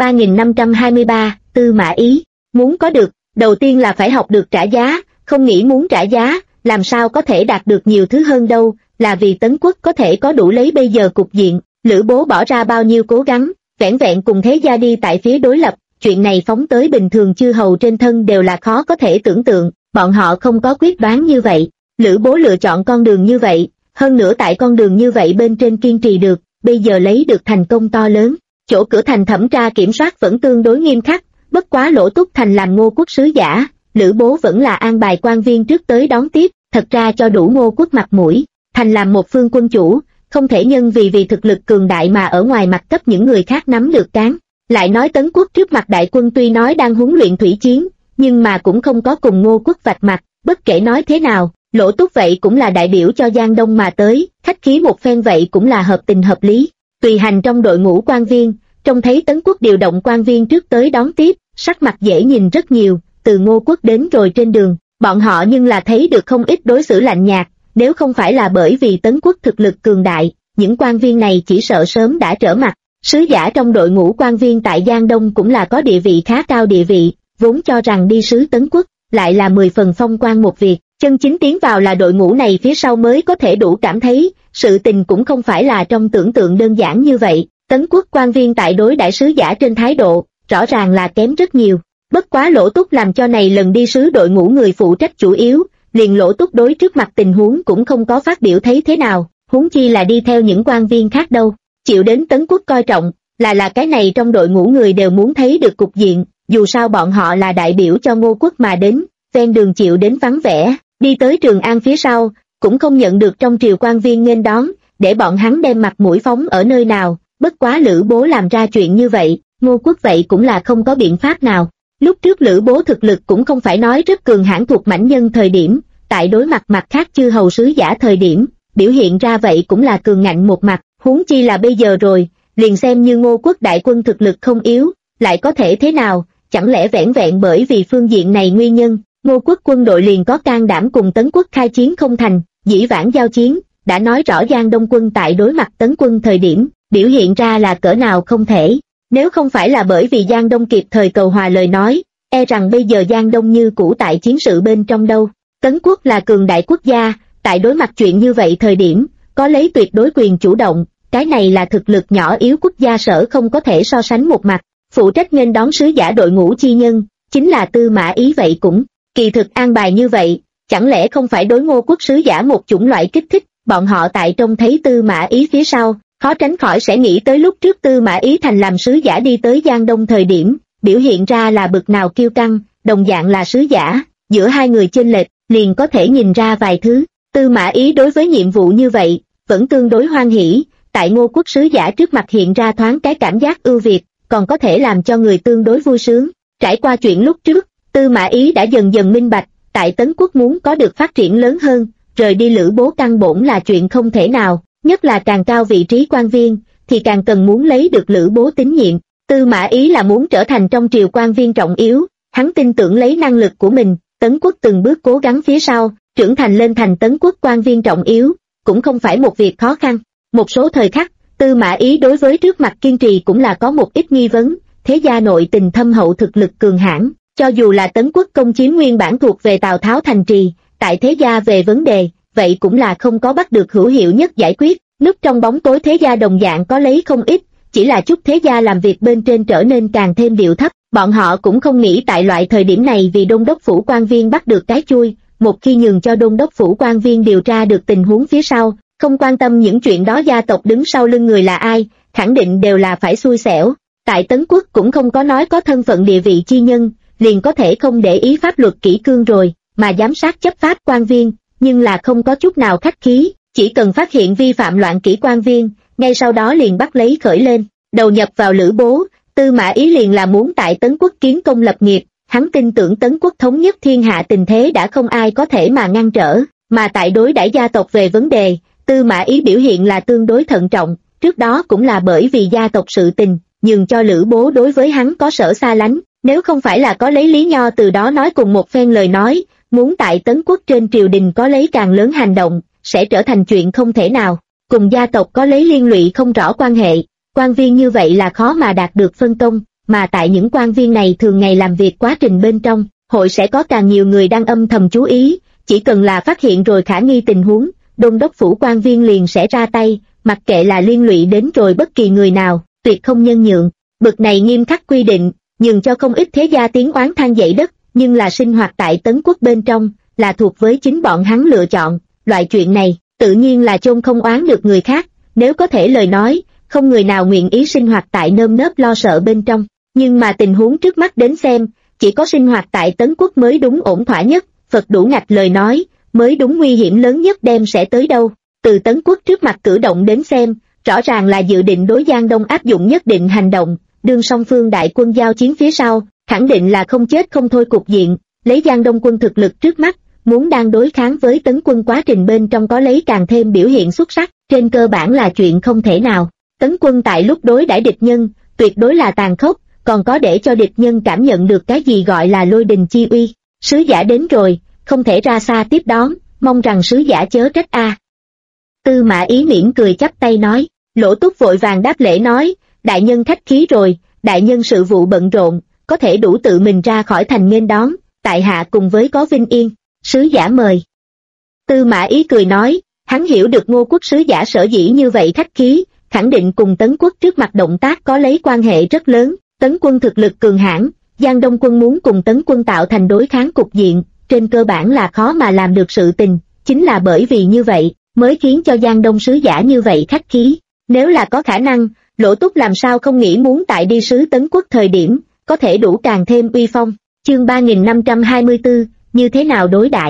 3523, Tư Mã Ý, muốn có được, đầu tiên là phải học được trả giá, không nghĩ muốn trả giá, làm sao có thể đạt được nhiều thứ hơn đâu, là vì Tấn quốc có thể có đủ lấy bây giờ cục diện, Lữ Bố bỏ ra bao nhiêu cố gắng, vẻn vẹn cùng thế gia đi tại phía đối lập, chuyện này phóng tới bình thường chư hầu trên thân đều là khó có thể tưởng tượng, bọn họ không có quyết đoán như vậy, Lữ Bố lựa chọn con đường như vậy, hơn nữa tại con đường như vậy bên trên kiên trì được, bây giờ lấy được thành công to lớn, chỗ cửa thành thẩm tra kiểm soát vẫn tương đối nghiêm khắc, bất quá Lỗ Túc Thành làm Ngô quốc sứ giả, Lữ Bố vẫn là an bài quan viên trước tới đón tiếp, thật ra cho đủ Ngô quốc mặt mũi, thành làm một phương quân chủ, không thể nhân vì thực lực cường đại mà ở ngoài mặt cấp những người khác nắm được cán. Lại nói Tấn quốc trước mặt đại quân tuy nói đang huấn luyện thủy chiến, nhưng mà cũng không có cùng Ngô quốc vạch mặt, bất kể nói thế nào, Lỗ Túc vậy cũng là đại biểu cho Giang Đông mà tới, khách khí một phen vậy cũng là hợp tình hợp lý. Tùy hành trong đội ngũ quan viên, trông thấy Tấn quốc điều động quan viên trước tới đón tiếp, sắc mặt dễ nhìn rất nhiều, từ Ngô quốc đến rồi trên đường, bọn họ nhưng là thấy được không ít đối xử lạnh nhạt, nếu không phải là bởi vì Tấn quốc thực lực cường đại, những quan viên này chỉ sợ sớm đã trở mặt. Sứ giả trong đội ngũ quan viên tại Giang Đông cũng là có địa vị khá cao địa vị, vốn cho rằng đi sứ Tấn quốc, lại là 10 phần phong quan một việc, chân chính tiến vào là đội ngũ này phía sau mới có thể đủ cảm thấy, sự tình cũng không phải là trong tưởng tượng đơn giản như vậy, Tấn quốc quan viên tại đối đãi sứ giả trên thái độ, rõ ràng là kém rất nhiều, bất quá Lỗ Túc làm cho này lần đi sứ đội ngũ người phụ trách chủ yếu, liền Lỗ Túc đối trước mặt tình huống cũng không có phát biểu thấy thế nào, huống chi là đi theo những quan viên khác đâu. Chịu đến Tấn quốc coi trọng, là cái này trong đội ngũ người đều muốn thấy được cục diện, dù sao bọn họ là đại biểu cho Ngô quốc mà đến, ven đường chịu đến vắng vẻ, đi tới Trường An phía sau, cũng không nhận được trong triều quan viên nghênh đón, để bọn hắn đem mặt mũi phóng ở nơi nào, bất quá Lữ Bố làm ra chuyện như vậy, Ngô Quốc vậy cũng là không có biện pháp nào. Lúc trước Lữ Bố thực lực cũng không phải nói rất cường hãn thuộc mãnh nhân thời điểm, tại đối mặt mặt khác chư hầu sứ giả thời điểm, biểu hiện ra vậy cũng là cường ngạnh một mặt, huống chi là bây giờ rồi, liền xem như Ngô Quốc đại quân thực lực không yếu, lại có thể thế nào, chẳng lẽ vẻn vẹn bởi vì phương diện này nguyên nhân, Ngô Quốc quân đội liền có can đảm cùng Tấn Quốc khai chiến không thành, dĩ vãng giao chiến, đã nói rõ Giang Đông quân tại đối mặt Tấn quân thời điểm, biểu hiện ra là cỡ nào không thể. Nếu không phải là bởi vì Giang Đông kịp thời cầu hòa lời nói, e rằng bây giờ Giang Đông như cũ tại chiến sự bên trong đâu. Tấn Quốc là cường đại quốc gia, tại đối mặt chuyện như vậy thời điểm, có lấy tuyệt đối quyền chủ động, cái này là thực lực nhỏ yếu quốc gia sở không có thể so sánh một mặt. Phụ trách nghênh đón sứ giả đội ngũ chi nhân, chính là Tư Mã Ý vậy cũng, kỳ thực an bài như vậy, chẳng lẽ không phải đối Ngô Quốc sứ giả một chủng loại kích thích, bọn họ tại trông thấy Tư Mã Ý phía sau, khó tránh khỏi sẽ nghĩ tới lúc trước Tư Mã Ý thành làm sứ giả đi tới Giang Đông thời điểm, biểu hiện ra là bực nào kiêu căng, đồng dạng là sứ giả, giữa hai người chênh lệch, liền có thể nhìn ra vài thứ. Tư Mã Ý đối với nhiệm vụ như vậy, vẫn tương đối hoan hỉ, tại Ngô Quốc sứ giả trước mặt hiện ra thoáng cái cảm giác ưu việt, còn có thể làm cho người tương đối vui sướng. Trải qua chuyện lúc trước, Tư Mã Ý đã dần dần minh bạch, tại Tấn Quốc muốn có được phát triển lớn hơn, rời đi Lữ Bố căn bổn là chuyện không thể nào, nhất là càng cao vị trí quan viên, thì càng cần muốn lấy được Lữ Bố tín nhiệm. Tư Mã Ý là muốn trở thành trong triều quan viên trọng yếu, hắn tin tưởng lấy năng lực của mình, Tấn Quốc từng bước cố gắng phía sau, trưởng thành lên thành Tấn Quốc quan viên trọng yếu, cũng không phải một việc khó khăn. Một số thời khắc, Tư Mã Ý đối với trước mặt kiên trì cũng là có một ít nghi vấn, thế gia nội tình thâm hậu thực lực cường hãn, cho dù là Tấn Quốc công chiếm nguyên bản thuộc về Tào Tháo thành trì, tại thế gia về vấn đề, vậy cũng là không có bắt được hữu hiệu nhất giải quyết, núp trong bóng tối thế gia đồng dạng có lấy không ít, chỉ là chút thế gia làm việc bên trên trở nên càng thêm điệu thấp, bọn họ cũng không nghĩ tại loại thời điểm này vì đôn đốc phủ quan viên bắt được cái chui, một khi nhường cho đôn đốc phủ quan viên điều tra được tình huống phía sau, không quan tâm những chuyện đó gia tộc đứng sau lưng người là ai, khẳng định đều là phải xui xẻo. Tại Tấn Quốc cũng không có nói có thân phận địa vị chi nhân, liền có thể không để ý pháp luật kỷ cương rồi, mà giám sát chấp pháp quan viên, nhưng là không có chút nào khách khí, chỉ cần phát hiện vi phạm loạn kỷ quan viên, ngay sau đó liền bắt lấy khởi lên, đầu nhập vào Lữ Bố. Tư Mã Ý liền là muốn tại Tấn Quốc kiến công lập nghiệp, hắn tin tưởng Tấn Quốc thống nhất thiên hạ tình thế đã không ai có thể mà ngăn trở, mà tại đối đãi gia tộc về vấn đề, Tư Mã Ý biểu hiện là tương đối thận trọng, trước đó cũng là bởi vì gia tộc sự tình, nhường cho Lữ Bố đối với hắn có sở xa lánh, nếu không phải là có lấy Lý Nho từ đó nói cùng một phen lời nói, muốn tại Tấn Quốc trên triều đình có lấy càng lớn hành động, sẽ trở thành chuyện không thể nào, cùng gia tộc có lấy liên lụy không rõ quan hệ, quan viên như vậy là khó mà đạt được phân công, mà tại những quan viên này thường ngày làm việc quá trình bên trong, hội sẽ có càng nhiều người đang âm thầm chú ý, chỉ cần là phát hiện rồi khả nghi tình huống, đôn đốc phủ quan viên liền sẽ ra tay, mặc kệ là liên lụy đến rồi bất kỳ người nào, tuyệt không nhân nhượng. Bực này nghiêm khắc quy định, nhường cho không ít thế gia tiếng oán than dậy đất, nhưng là sinh hoạt tại Tấn Quốc bên trong, là thuộc với chính bọn hắn lựa chọn, loại chuyện này, tự nhiên là chôn không oán được người khác, nếu có thể lời nói, không người nào nguyện ý sinh hoạt tại nơm nớp lo sợ bên trong, nhưng mà tình huống trước mắt đến xem, chỉ có sinh hoạt tại Tấn Quốc mới đúng ổn thỏa nhất, Phật đủ ngạch lời nói, mới đúng nguy hiểm lớn nhất đem sẽ tới đâu. Từ Tấn Quốc trước mặt cử động đến xem, rõ ràng là dự định đối Giang Đông áp dụng nhất định hành động, đương song phương đại quân giao chiến phía sau, khẳng định là không chết không thôi cục diện, lấy Giang Đông quân thực lực trước mắt, muốn đang đối kháng với Tấn quân quá trình bên trong có lấy càng thêm biểu hiện xuất sắc, trên cơ bản là chuyện không thể nào. Tấn quân tại lúc đối đãi địch nhân, tuyệt đối là tàn khốc, còn có để cho địch nhân cảm nhận được cái gì gọi là lôi đình chi uy. Sứ giả đến rồi, không thể ra xa tiếp đón, mong rằng sứ giả chớ trách a. Tư Mã Ý mỉm cười chắp tay nói, Lỗ Túc vội vàng đáp lễ nói, đại nhân khách khí rồi, đại nhân sự vụ bận rộn, có thể đủ tự mình ra khỏi thành nghênh đón, tại hạ cùng với có vinh yên, sứ giả mời. Tư Mã Ý cười nói, hắn hiểu được Ngô Quốc sứ giả sở dĩ như vậy khách khí, khẳng định cùng Tấn Quốc trước mặt động tác có lấy quan hệ rất lớn, Tấn quân thực lực cường hãn, Giang Đông quân muốn cùng Tấn quân tạo thành đối kháng cục diện, trên cơ bản là khó mà làm được sự tình, chính là bởi vì như vậy, mới khiến cho Giang Đông sứ giả như vậy khách khí, nếu là có khả năng, Lỗ Túc làm sao không nghĩ muốn tại đi sứ Tấn Quốc thời điểm, có thể đủ càng thêm uy phong. Chương 3524, như thế nào đối đãi?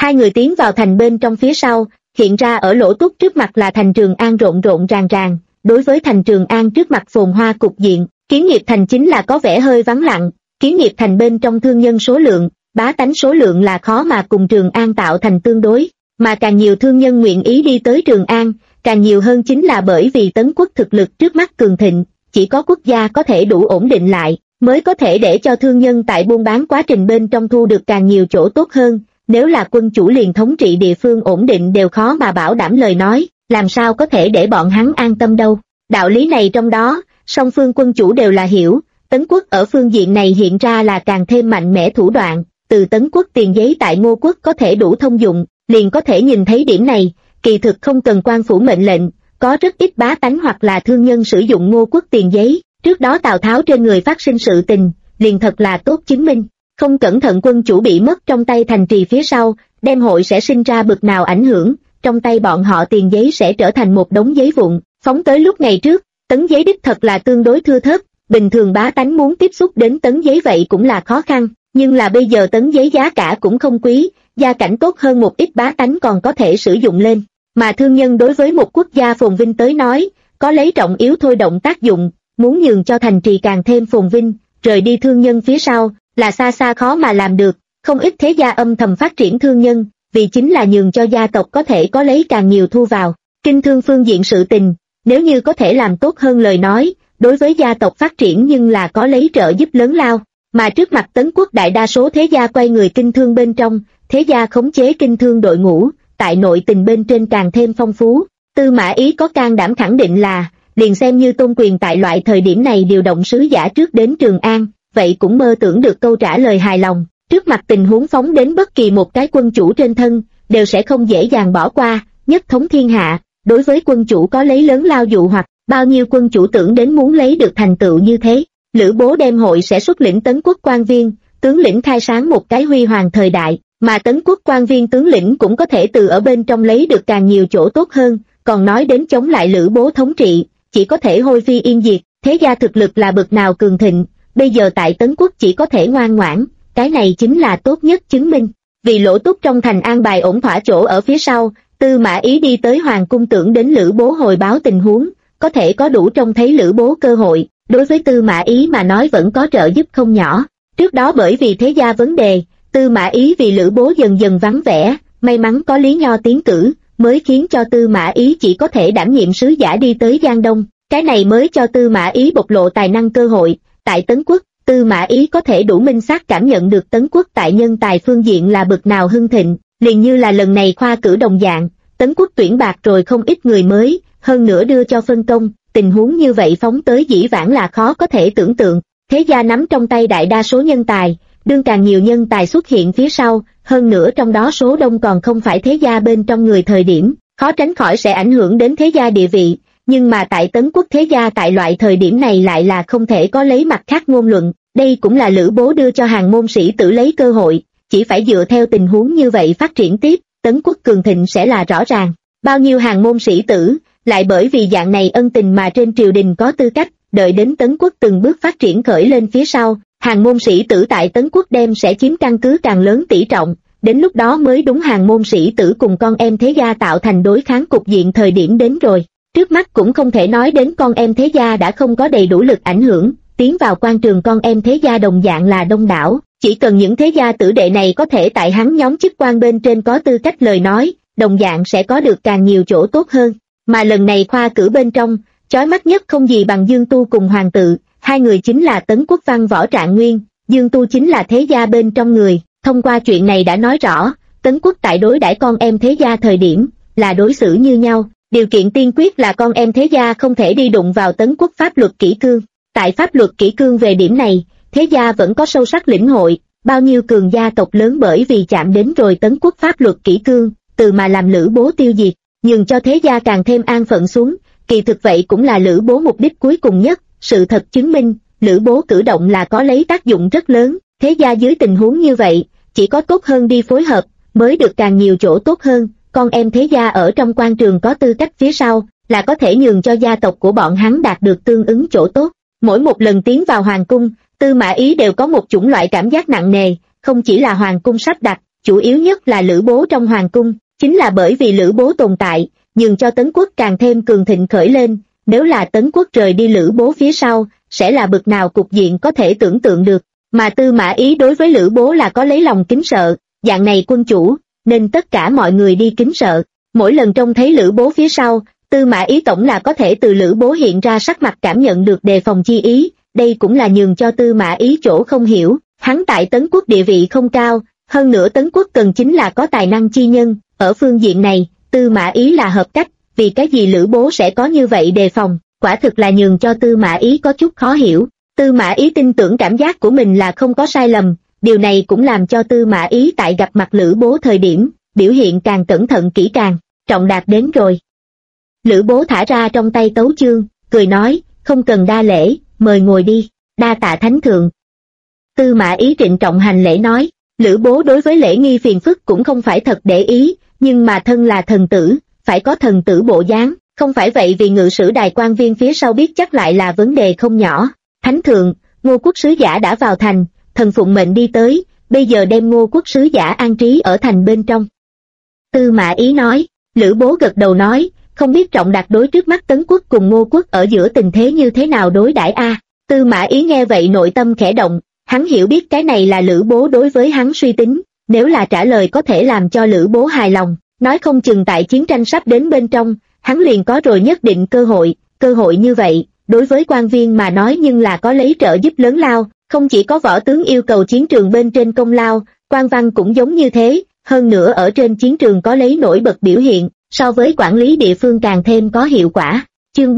Hai người tiến vào thành bên trong phía sau, hiện ra ở lỗ túc trước mặt là thành Trường An rộn rộn ràng ràng. Đối với thành Trường An trước mặt phồn hoa cục diện, Kiến Nghiệp Thành chính là có vẻ hơi vắng lặng. Kiến Nghiệp Thành bên trong thương nhân số lượng, bá tánh số lượng là khó mà cùng Trường An tạo thành tương đối, mà càng nhiều thương nhân nguyện ý đi tới Trường An, càng nhiều hơn chính là bởi vì Tấn quốc thực lực trước mắt cường thịnh, chỉ có quốc gia có thể đủ ổn định lại, mới có thể để cho thương nhân tại buôn bán quá trình bên trong thu được càng nhiều chỗ tốt hơn. Nếu là quân chủ liền thống trị địa phương ổn định đều khó mà bảo đảm lời nói, làm sao có thể để bọn hắn an tâm đâu. Đạo lý này trong đó, song phương quân chủ đều là hiểu. Tấn quốc ở phương diện này hiện ra là càng thêm mạnh mẽ thủ đoạn, từ Tấn quốc tiền giấy tại Ngô quốc có thể đủ thông dụng, liền có thể nhìn thấy điểm này. Kỳ thực không cần quan phủ mệnh lệnh, có rất ít bá tánh hoặc là thương nhân sử dụng Ngô quốc tiền giấy. Trước đó Tào Tháo trên người phát sinh sự tình, liền thật là tốt chứng minh. Không cẩn thận quân chủ bị mất trong tay thành trì phía sau, đem hội sẽ sinh ra bực nào ảnh hưởng, trong tay bọn họ tiền giấy sẽ trở thành một đống giấy vụn. Phóng tới lúc ngày trước, tấn giấy đích thật là tương đối thưa thớt, bình thường bá tánh muốn tiếp xúc đến tấn giấy vậy cũng là khó khăn, nhưng là bây giờ tấn giấy giá cả cũng không quý, gia cảnh tốt hơn một ít bá tánh còn có thể sử dụng lên, mà thương nhân đối với một quốc gia phồn vinh tới nói, có lấy trọng yếu thôi động tác dụng, muốn nhường cho thành trì càng thêm phồn vinh, rời đi thương nhân phía sau, là xa xa khó mà làm được. Không ít thế gia âm thầm phát triển thương nhân, vì chính là nhường cho gia tộc có thể có lấy càng nhiều thu vào. Kinh thương phương diện sự tình, nếu như có thể làm tốt hơn lời nói, đối với gia tộc phát triển nhưng là có lấy trợ giúp lớn lao. Mà trước mặt Tấn quốc đại đa số thế gia quay người kinh thương bên trong, thế gia khống chế kinh thương đội ngũ, tại nội tình bên trên càng thêm phong phú. Tư Mã Ý có can đảm khẳng định là, liền xem như Tôn Quyền tại loại thời điểm này điều động sứ giả trước đến Trường An, vậy cũng mơ tưởng được câu trả lời hài lòng. Trước mặt tình huống phóng đến bất kỳ một cái quân chủ trên thân, đều sẽ không dễ dàng bỏ qua, nhất thống thiên hạ. Đối với quân chủ có lấy lớn lao dụ hoặc, bao nhiêu quân chủ tưởng đến muốn lấy được thành tựu như thế. Lữ Bố đem hội sẽ xuất lĩnh Tấn quốc quan viên, tướng lĩnh khai sáng một cái huy hoàng thời đại, mà Tấn quốc quan viên tướng lĩnh cũng có thể từ ở bên trong lấy được càng nhiều chỗ tốt hơn. Còn nói đến chống lại Lữ Bố thống trị, chỉ có thể hôi phi yên diệt. Thế gia thực lực là bậc nào cường thịnh, bây giờ tại Tấn quốc chỉ có thể ngoan ngoãn, cái này chính là tốt nhất chứng minh. Vì Lỗ Túc trong thành an bài ổn thỏa chỗ ở phía sau, Tư Mã Ý đi tới Hoàng cung tưởng đến Lữ Bố hồi báo tình huống, có thể có đủ trông thấy Lữ Bố cơ hội, đối với Tư Mã Ý mà nói vẫn có trợ giúp không nhỏ. Trước đó bởi vì thế gia vấn đề, Tư Mã Ý vì Lữ Bố dần dần vắng vẻ, may mắn có Lý Nho tiến cử, mới khiến cho Tư Mã Ý chỉ có thể đảm nhiệm sứ giả đi tới Giang Đông, cái này mới cho Tư Mã Ý bộc lộ tài năng cơ hội. Tại Tấn quốc, Tư Mã Ý có thể đủ minh xác cảm nhận được Tấn quốc tại nhân tài phương diện là bậc nào hưng thịnh, liền như là lần này khoa cử đồng dạng, Tấn quốc tuyển bạc rồi không ít người mới, hơn nữa đưa cho phân công, tình huống như vậy phóng tới dĩ vãng là khó có thể tưởng tượng. Thế gia nắm trong tay đại đa số nhân tài, đương càng nhiều nhân tài xuất hiện phía sau, hơn nữa trong đó số đông còn không phải thế gia bên trong người thời điểm, khó tránh khỏi sẽ ảnh hưởng đến thế gia địa vị. Nhưng mà tại Tấn quốc thế gia tại loại thời điểm này lại là không thể có lấy mặt khác ngôn luận, đây cũng là Lữ Bố đưa cho hàng môn sĩ tử lấy cơ hội, chỉ phải dựa theo tình huống như vậy phát triển tiếp, Tấn quốc cường thịnh sẽ là rõ ràng. Bao nhiêu hàng môn sĩ tử, lại bởi vì dạng này ân tình mà trên triều đình có tư cách, đợi đến Tấn quốc từng bước phát triển khởi lên phía sau, hàng môn sĩ tử tại Tấn quốc đem sẽ chiếm căn cứ càng lớn tỷ trọng, đến lúc đó mới đúng hàng môn sĩ tử cùng con em thế gia tạo thành đối kháng cục diện thời điểm đến rồi. Trước mắt cũng không thể nói đến con em thế gia đã không có đầy đủ lực ảnh hưởng, tiến vào quan trường con em thế gia đồng dạng là đông đảo, chỉ cần những thế gia tử đệ này có thể tại hắn nhóm chức quan bên trên có tư cách lời nói, đồng dạng sẽ có được càng nhiều chỗ tốt hơn. Mà lần này khoa cử bên trong, chói mắt nhất không gì bằng Dương Tu cùng Hoàng Tự, hai người chính là Tấn quốc văn võ trạng nguyên, Dương Tu chính là thế gia bên trong người. Thông qua chuyện này đã nói rõ, Tấn quốc tại đối đãi con em thế gia thời điểm, là đối xử như nhau. Điều kiện tiên quyết là con em thế gia không thể đi đụng vào Tấn quốc pháp luật kỷ cương. Tại pháp luật kỷ cương về điểm này, thế gia vẫn có sâu sắc lĩnh hội, bao nhiêu cường gia tộc lớn bởi vì chạm đến rồi Tấn quốc pháp luật kỷ cương, từ mà làm Lữ Bố tiêu diệt, nhường cho thế gia càng thêm an phận xuống. Kỳ thực vậy cũng là Lữ Bố mục đích cuối cùng nhất. Sự thật chứng minh, Lữ Bố cử động là có lấy tác dụng rất lớn. Thế gia dưới tình huống như vậy, chỉ có tốt hơn đi phối hợp, mới được càng nhiều chỗ tốt hơn. Con em thế gia ở trong quan trường có tư cách phía sau, là có thể nhường cho gia tộc của bọn hắn đạt được tương ứng chỗ tốt. Mỗi một lần tiến vào hoàng cung, Tư Mã Ý đều có một chủng loại cảm giác nặng nề, không chỉ là hoàng cung sắp đặt, chủ yếu nhất là Lữ Bố trong hoàng cung, chính là bởi vì Lữ Bố tồn tại, nhường cho Tấn quốc càng thêm cường thịnh khởi lên, nếu là Tấn quốc rời đi Lữ Bố phía sau, sẽ là bực nào cục diện có thể tưởng tượng được, mà Tư Mã Ý đối với Lữ Bố là có lấy lòng kính sợ, dạng này quân chủ, nên tất cả mọi người đi kính sợ, mỗi lần trông thấy Lữ Bố phía sau, Tư Mã Ý tổng là có thể từ Lữ Bố hiện ra sắc mặt cảm nhận được đề phòng chi ý, đây cũng là nhường cho Tư Mã Ý chỗ không hiểu, hắn tại Tấn quốc địa vị không cao, hơn nữa Tấn quốc cần chính là có tài năng chi nhân, ở phương diện này, Tư Mã Ý là hợp cách, vì cái gì Lữ Bố sẽ có như vậy đề phòng, quả thực là nhường cho Tư Mã Ý có chút khó hiểu. Tư Mã Ý tin tưởng cảm giác của mình là không có sai lầm, điều này cũng làm cho Tư Mã Ý tại gặp mặt Lữ Bố thời điểm, biểu hiện càng cẩn thận kỹ càng. Trọng Đạt đến rồi. Lữ Bố thả ra trong tay tấu chương, cười nói, không cần đa lễ, mời ngồi đi, đa tạ thánh thượng. Tư Mã Ý trịnh trọng hành lễ nói, Lữ Bố đối với lễ nghi phiền phức cũng không phải thật để ý, nhưng mà thân là thần tử, phải có thần tử bộ dáng, không phải vậy vì ngự sử đài quan viên phía sau biết chắc lại là vấn đề không nhỏ. Thánh thượng, Ngô quốc sứ giả đã vào thành, thần phụng mệnh đi tới, bây giờ đem Ngô quốc sứ giả an trí ở thành bên trong. Tư Mã Ý nói, Lữ Bố gật đầu nói, không biết Trọng Đạt đối trước mắt Tấn quốc cùng Ngô quốc ở giữa tình thế như thế nào đối đãi a. Tư Mã Ý nghe vậy nội tâm khẽ động, hắn hiểu biết cái này là Lữ Bố đối với hắn suy tính, nếu là trả lời có thể làm cho Lữ Bố hài lòng, nói không chừng tại chiến tranh sắp đến bên trong, hắn liền có rồi nhất định cơ hội như vậy, đối với quan viên mà nói nhưng là có lấy trợ giúp lớn lao, không chỉ có võ tướng yêu cầu chiến trường bên trên công lao, quan văn cũng giống như thế, hơn nữa ở trên chiến trường có lấy nổi bật biểu hiện, so với quản lý địa phương càng thêm có hiệu quả. Chương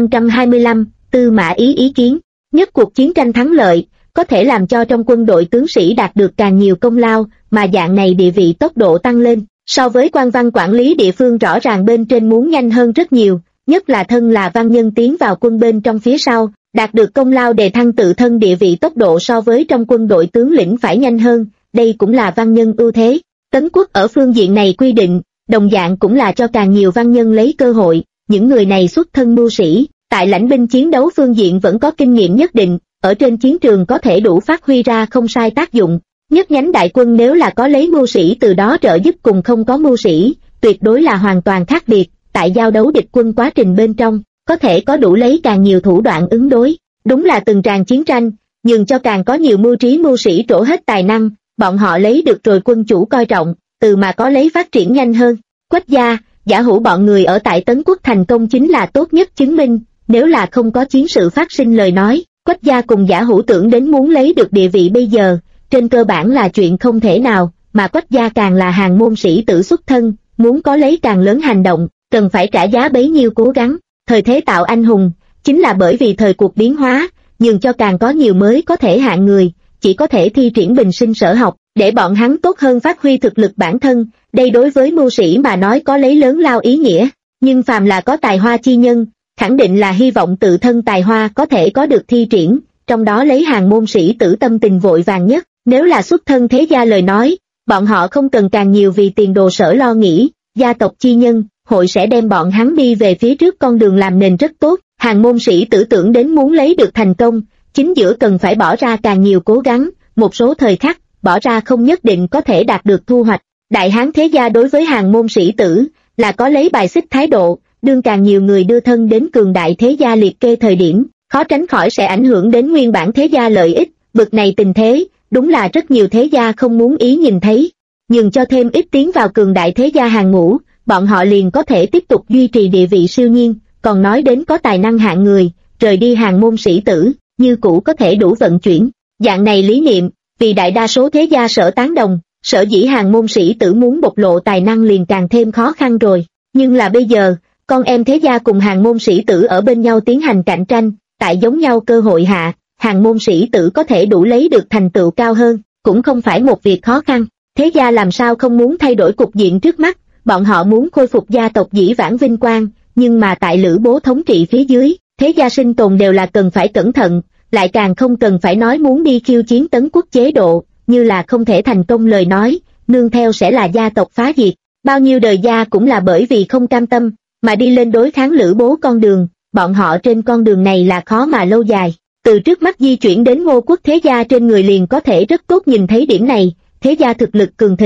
3525, Tư Mã Ý ý kiến, nhất cuộc chiến tranh thắng lợi, có thể làm cho trong quân đội tướng sĩ đạt được càng nhiều công lao, mà dạng này địa vị tốc độ tăng lên, so với quan văn quản lý địa phương rõ ràng bên trên muốn nhanh hơn rất nhiều, nhất là thân là văn nhân tiến vào quân bên trong phía sau, đạt được công lao đề thăng tự thân địa vị tốc độ so với trong quân đội tướng lĩnh phải nhanh hơn, đây cũng là văn nhân ưu thế. Tấn quốc ở phương diện này quy định, đồng dạng cũng là cho càng nhiều văn nhân lấy cơ hội, những người này xuất thân mưu sĩ, tại lãnh binh chiến đấu phương diện vẫn có kinh nghiệm nhất định, ở trên chiến trường có thể đủ phát huy ra không sai tác dụng. Nhất nhánh đại quân nếu là có lấy mưu sĩ từ đó trợ giúp cùng không có mưu sĩ, tuyệt đối là hoàn toàn khác biệt, tại giao đấu địch quân quá trình bên trong, có thể có đủ lấy càng nhiều thủ đoạn ứng đối. Đúng là từng tràng chiến tranh, nhường cho càng có nhiều mưu trí mưu sĩ trổ hết tài năng, bọn họ lấy được rồi quân chủ coi trọng, từ mà có lấy phát triển nhanh hơn. Quách gia, Giả Hữu bọn người ở tại Tấn quốc thành công chính là tốt nhất chứng minh, nếu là không có chiến sự phát sinh lời nói, Quách gia cùng Giả Hữu tưởng đến muốn lấy được địa vị bây giờ, trên cơ bản là chuyện không thể nào, mà Quách gia càng là hàng môn sĩ tử xuất thân, muốn có lấy càng lớn hành động, cần phải trả giá bấy nhiêu cố gắng. Thời thế tạo anh hùng, chính là bởi vì thời cuộc biến hóa, nhường cho càng có nhiều mới có thể hạng người, chỉ có thể thi triển bình sinh sở học, để bọn hắn tốt hơn phát huy thực lực bản thân, đây đối với mưu sĩ mà nói có lấy lớn lao ý nghĩa, nhưng phàm là có tài hoa chi nhân, khẳng định là hy vọng tự thân tài hoa có thể có được thi triển, trong đó lấy hàng môn sĩ tử tâm tình vội vàng nhất, nếu là xuất thân thế gia lời nói, bọn họ không cần càng nhiều vì tiền đồ sở lo nghĩ, gia tộc chi nhân, hội sẽ đem bọn hắn đi về phía trước con đường làm nền rất tốt, hàng môn sĩ tử tưởng đến muốn lấy được thành công, chính giữa cần phải bỏ ra càng nhiều cố gắng, một số thời khắc, bỏ ra không nhất định có thể đạt được thu hoạch. Đại hán thế gia đối với hàng môn sĩ tử, là có lấy bài xích thái độ, đương càng nhiều người đưa thân đến cường đại thế gia liệt kê thời điểm, khó tránh khỏi sẽ ảnh hưởng đến nguyên bản thế gia lợi ích, bực này tình thế, đúng là rất nhiều thế gia không muốn ý nhìn thấy, nhưng cho thêm ít tiến vào cường đại thế gia hàng ngũ, bọn họ liền có thể tiếp tục duy trì địa vị siêu nhiên, còn nói đến có tài năng hạng người, rời đi hàng môn sĩ tử, như cũ có thể đủ vận chuyển. Dạng này lý niệm, vì đại đa số thế gia sở tán đồng, sở dĩ hàng môn sĩ tử muốn bộc lộ tài năng liền càng thêm khó khăn rồi. Nhưng là bây giờ, con em thế gia cùng hàng môn sĩ tử ở bên nhau tiến hành cạnh tranh, tại giống nhau cơ hội hạ, hàng môn sĩ tử có thể đủ lấy được thành tựu cao hơn, cũng không phải một việc khó khăn. Thế gia làm sao không muốn thay đổi cục diện trước mắt, bọn họ muốn khôi phục gia tộc dĩ vãng vinh quang, nhưng mà tại Lữ Bố thống trị phía dưới, thế gia sinh tồn đều là cần phải cẩn thận, lại càng không cần phải nói muốn đi khiêu chiến Tấn quốc chế độ, như là không thể thành công lời nói, nương theo sẽ là gia tộc phá diệt. Bao nhiêu đời gia cũng là bởi vì không cam tâm, mà đi lên đối kháng Lữ Bố con đường, bọn họ trên con đường này là khó mà lâu dài. Từ trước mắt di chuyển đến Ngô quốc thế gia trên người liền có thể rất tốt nhìn thấy điểm này, thế gia thực lực cường thịnh,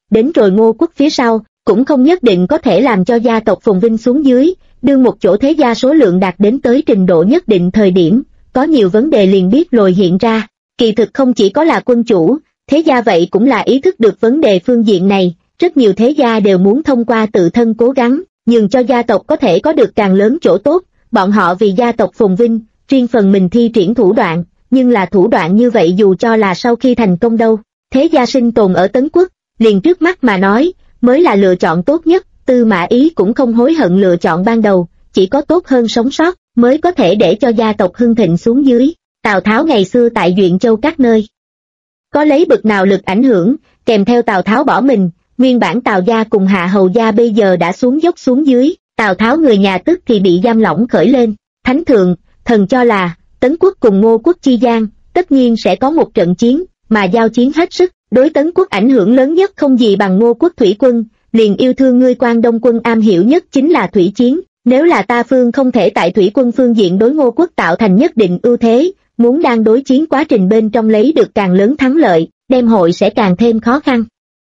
đến rồi Ngô quốc phía sau, cũng không nhất định có thể làm cho gia tộc phồn vinh xuống dưới, đương một chỗ thế gia số lượng đạt đến tới trình độ nhất định thời điểm, có nhiều vấn đề liền biết lồi hiện ra. Kỳ thực không chỉ có là quân chủ, thế gia vậy cũng là ý thức được vấn đề phương diện này, rất nhiều thế gia đều muốn thông qua tự thân cố gắng, nhường cho gia tộc có thể có được càng lớn chỗ tốt, bọn họ vì gia tộc phồn vinh, riêng phần mình thi triển thủ đoạn, nhưng là thủ đoạn như vậy dù cho là sau khi thành công đâu, thế gia sinh tồn ở Tấn Quốc, liền trước mắt mà nói, mới là lựa chọn tốt nhất. Tư Mã Ý cũng không hối hận lựa chọn ban đầu, chỉ có tốt hơn sống sót, mới có thể để cho gia tộc hưng thịnh xuống dưới. Tào Tháo ngày xưa tại Duyện Châu các nơi, có lấy bực nào lực ảnh hưởng, kèm theo Tào Tháo bỏ mình, nguyên bản Tào gia cùng Hạ Hầu gia bây giờ đã xuống dốc xuống dưới, Tào Tháo người nhà tức thì bị giam lỏng khởi lên. Thánh thượng, thần cho là, Tấn Quốc cùng Ngô quốc chi gian, tất nhiên sẽ có một trận chiến, mà giao chiến hết sức, đối Tấn Quốc ảnh hưởng lớn nhất không gì bằng Ngô quốc thủy quân, liền yêu thương ngươi Quan Đông quân am hiểu nhất chính là thủy chiến, nếu là ta phương không thể tại thủy quân phương diện đối Ngô quốc tạo thành nhất định ưu thế, muốn đang đối chiến quá trình bên trong lấy được càng lớn thắng lợi, đem hội sẽ càng thêm khó khăn.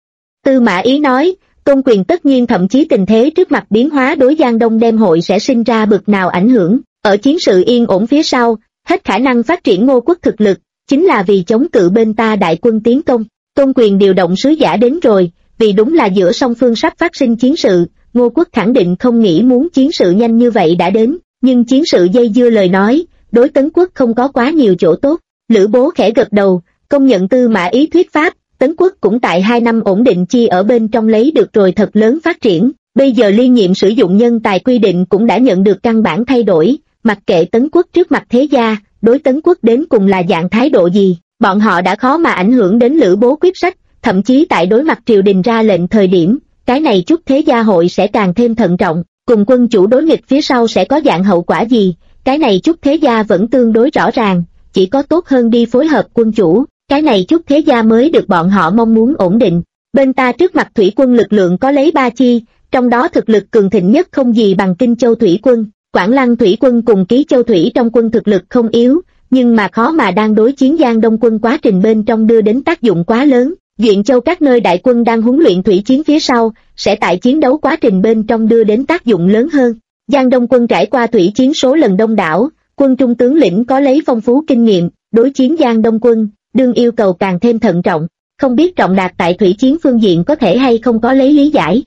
Tư Mã Ý nói, Tôn Quyền tất nhiên thậm chí tình thế trước mặt biến hóa đối Giang Đông đem hội sẽ sinh ra bực nào ảnh hưởng, ở chiến sự yên ổn phía sau, hết khả năng phát triển Ngô quốc thực lực, chính là vì chống cự bên ta đại quân tiến công. Tôn Quyền điều động sứ giả đến rồi, vì đúng là giữa song phương sắp phát sinh chiến sự, Ngô quốc khẳng định không nghĩ muốn chiến sự nhanh như vậy đã đến, nhưng chiến sự dây dưa lời nói, đối Tấn Quốc không có quá nhiều chỗ tốt. Lữ Bố khẽ gật đầu, công nhận Tư Mã Ý thuyết pháp, Tấn Quốc cũng tại 2 năm ổn định chi ở bên trong lấy được rồi thật lớn phát triển, bây giờ liên nhiệm sử dụng nhân tài quy định cũng đã nhận được căn bản thay đổi, mặc kệ Tấn Quốc trước mặt thế gia, đối Tấn Quốc đến cùng là dạng thái độ gì, bọn họ đã khó mà ảnh hưởng đến Lữ Bố quyết sách, thậm chí tại đối mặt triều đình ra lệnh thời điểm, cái này chút thế gia hội sẽ càng thêm thận trọng, cùng quân chủ đối nghịch phía sau sẽ có dạng hậu quả gì, cái này chút thế gia vẫn tương đối rõ ràng, chỉ có tốt hơn đi phối hợp quân chủ, cái này chút thế gia mới được bọn họ mong muốn ổn định. Bên ta trước mặt thủy quân lực lượng có lấy 3 chi, trong đó thực lực cường thịnh nhất không gì bằng Kinh Châu thủy quân, Quảng Lăng thủy quân cùng Ký Châu thủy trong quân thực lực không yếu, nhưng mà khó mà đang đối chiến Giang Đông quân quá trình bên trong đưa đến tác dụng quá lớn. Duyện Châu các nơi đại quân đang huấn luyện thủy chiến phía sau, sẽ tại chiến đấu quá trình bên trong đưa đến tác dụng lớn hơn. Giang Đông quân trải qua thủy chiến số lần đông đảo, quân trung tướng lĩnh có lấy phong phú kinh nghiệm, đối chiến Giang Đông quân, đương yêu cầu càng thêm thận trọng, không biết Trọng Đạt tại thủy chiến phương diện có thể hay không có lấy lý giải.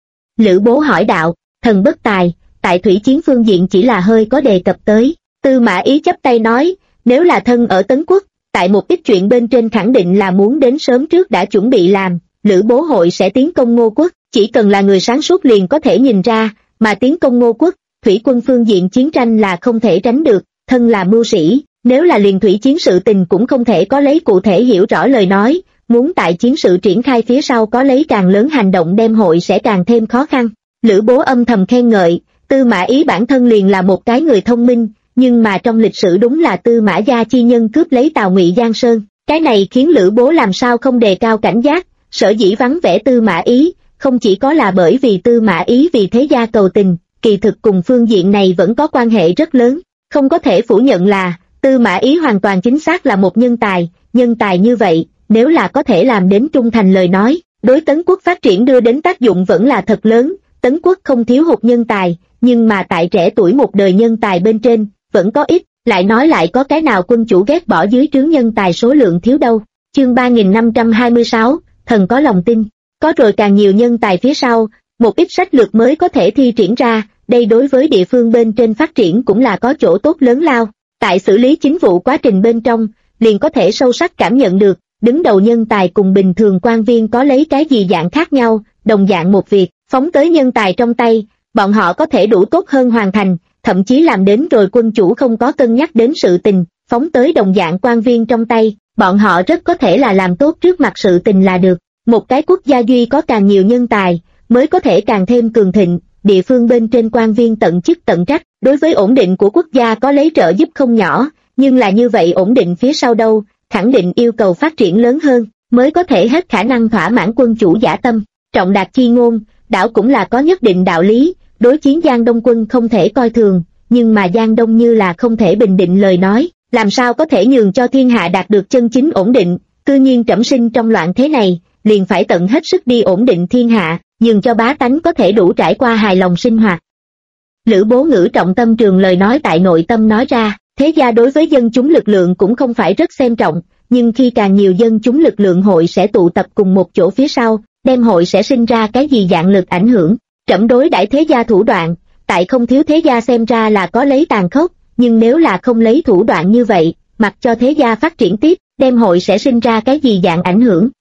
Lữ Bố hỏi đạo, thần bất tài, tại thủy chiến phương diện chỉ là hơi có đề cập tới. Tư Mã Ý chắp tay nói, nếu là thân ở Tấn Quốc, tại một ít chuyện bên trên khẳng định là muốn đến sớm trước đã chuẩn bị làm, Lữ Bố hội sẽ tiến công Ngô quốc, chỉ cần là người sáng suốt liền có thể nhìn ra, mà tiến công Ngô quốc, thủy quân phương diện chiến tranh là không thể tránh được, thân là mưu sĩ, nếu là liền thủy chiến sự tình cũng không thể có lấy cụ thể hiểu rõ lời nói, muốn tại chiến sự triển khai phía sau có lấy càng lớn hành động đem hội sẽ càng thêm khó khăn. Lữ Bố âm thầm khen ngợi, Tư Mã Ý bản thân liền là một cái người thông minh, nhưng mà trong lịch sử đúng là Tư Mã gia chi nhân cướp lấy Tào Ngụy Giang Sơn, cái này khiến Lữ Bố làm sao không đề cao cảnh giác, sở dĩ vắng vẻ Tư Mã Ý, không chỉ có là bởi vì Tư Mã Ý vì thế gia cầu tình, kỳ thực cùng phương diện này vẫn có quan hệ rất lớn, không có thể phủ nhận là, Tư Mã Ý hoàn toàn chính xác là một nhân tài như vậy, nếu là có thể làm đến trung thành lời nói, đối Tấn Quốc phát triển đưa đến tác dụng vẫn là thật lớn, Tấn Quốc không thiếu hụt nhân tài, nhưng mà tại trẻ tuổi một đời nhân tài bên trên, vẫn có ít, lại nói lại có cái nào quân chủ ghét bỏ dưới trướng nhân tài số lượng thiếu đâu. Chương 3526, thần có lòng tin, có rồi càng nhiều nhân tài phía sau, một ít sách lược mới có thể thi triển ra, đây đối với địa phương bên trên phát triển cũng là có chỗ tốt lớn lao. Tại xử lý chính vụ quá trình bên trong, liền có thể sâu sắc cảm nhận được, đứng đầu nhân tài cùng bình thường quan viên có lấy cái gì dạng khác nhau, đồng dạng một việc, phóng tới nhân tài trong tay, bọn họ có thể đủ tốt hơn hoàn thành, thậm chí làm đến rồi quân chủ không có cân nhắc đến sự tình, phóng tới đồng dạng quan viên trong tay, bọn họ rất có thể là làm tốt trước mặt sự tình là được. Một cái quốc gia duy có càng nhiều nhân tài, mới có thể càng thêm cường thịnh, địa phương bên trên quan viên tận chức tận trách, đối với ổn định của quốc gia có lấy trợ giúp không nhỏ, nhưng là như vậy ổn định phía sau đâu, khẳng định yêu cầu phát triển lớn hơn, mới có thể hết khả năng thỏa mãn quân chủ dã tâm. Trọng Đạt chi ngôn, đảo cũng là có nhất định đạo lý, đối chiến Giang Đông quân không thể coi thường, nhưng mà Giang Đông như là không thể bình định lời nói, làm sao có thể nhường cho thiên hạ đạt được chân chính ổn định, cư nhiên trẫm sinh trong loạn thế này, liền phải tận hết sức đi ổn định thiên hạ, nhường cho bá tánh có thể đủ trải qua hài lòng sinh hoạt. Lữ Bố ngữ trọng tâm trường lời nói tại nội tâm nói ra, thế gia đối với dân chúng lực lượng cũng không phải rất xem trọng, nhưng khi càng nhiều dân chúng lực lượng hội sẽ tụ tập cùng một chỗ phía sau, đem hội sẽ sinh ra cái gì dạng lực ảnh hưởng. Trẫm đối đãi thế gia thủ đoạn, tại không thiếu thế gia xem ra là có lấy tàn khốc, nhưng nếu là không lấy thủ đoạn như vậy, mặc cho thế gia phát triển tiếp, đem hội sẽ sinh ra cái gì dạng ảnh hưởng.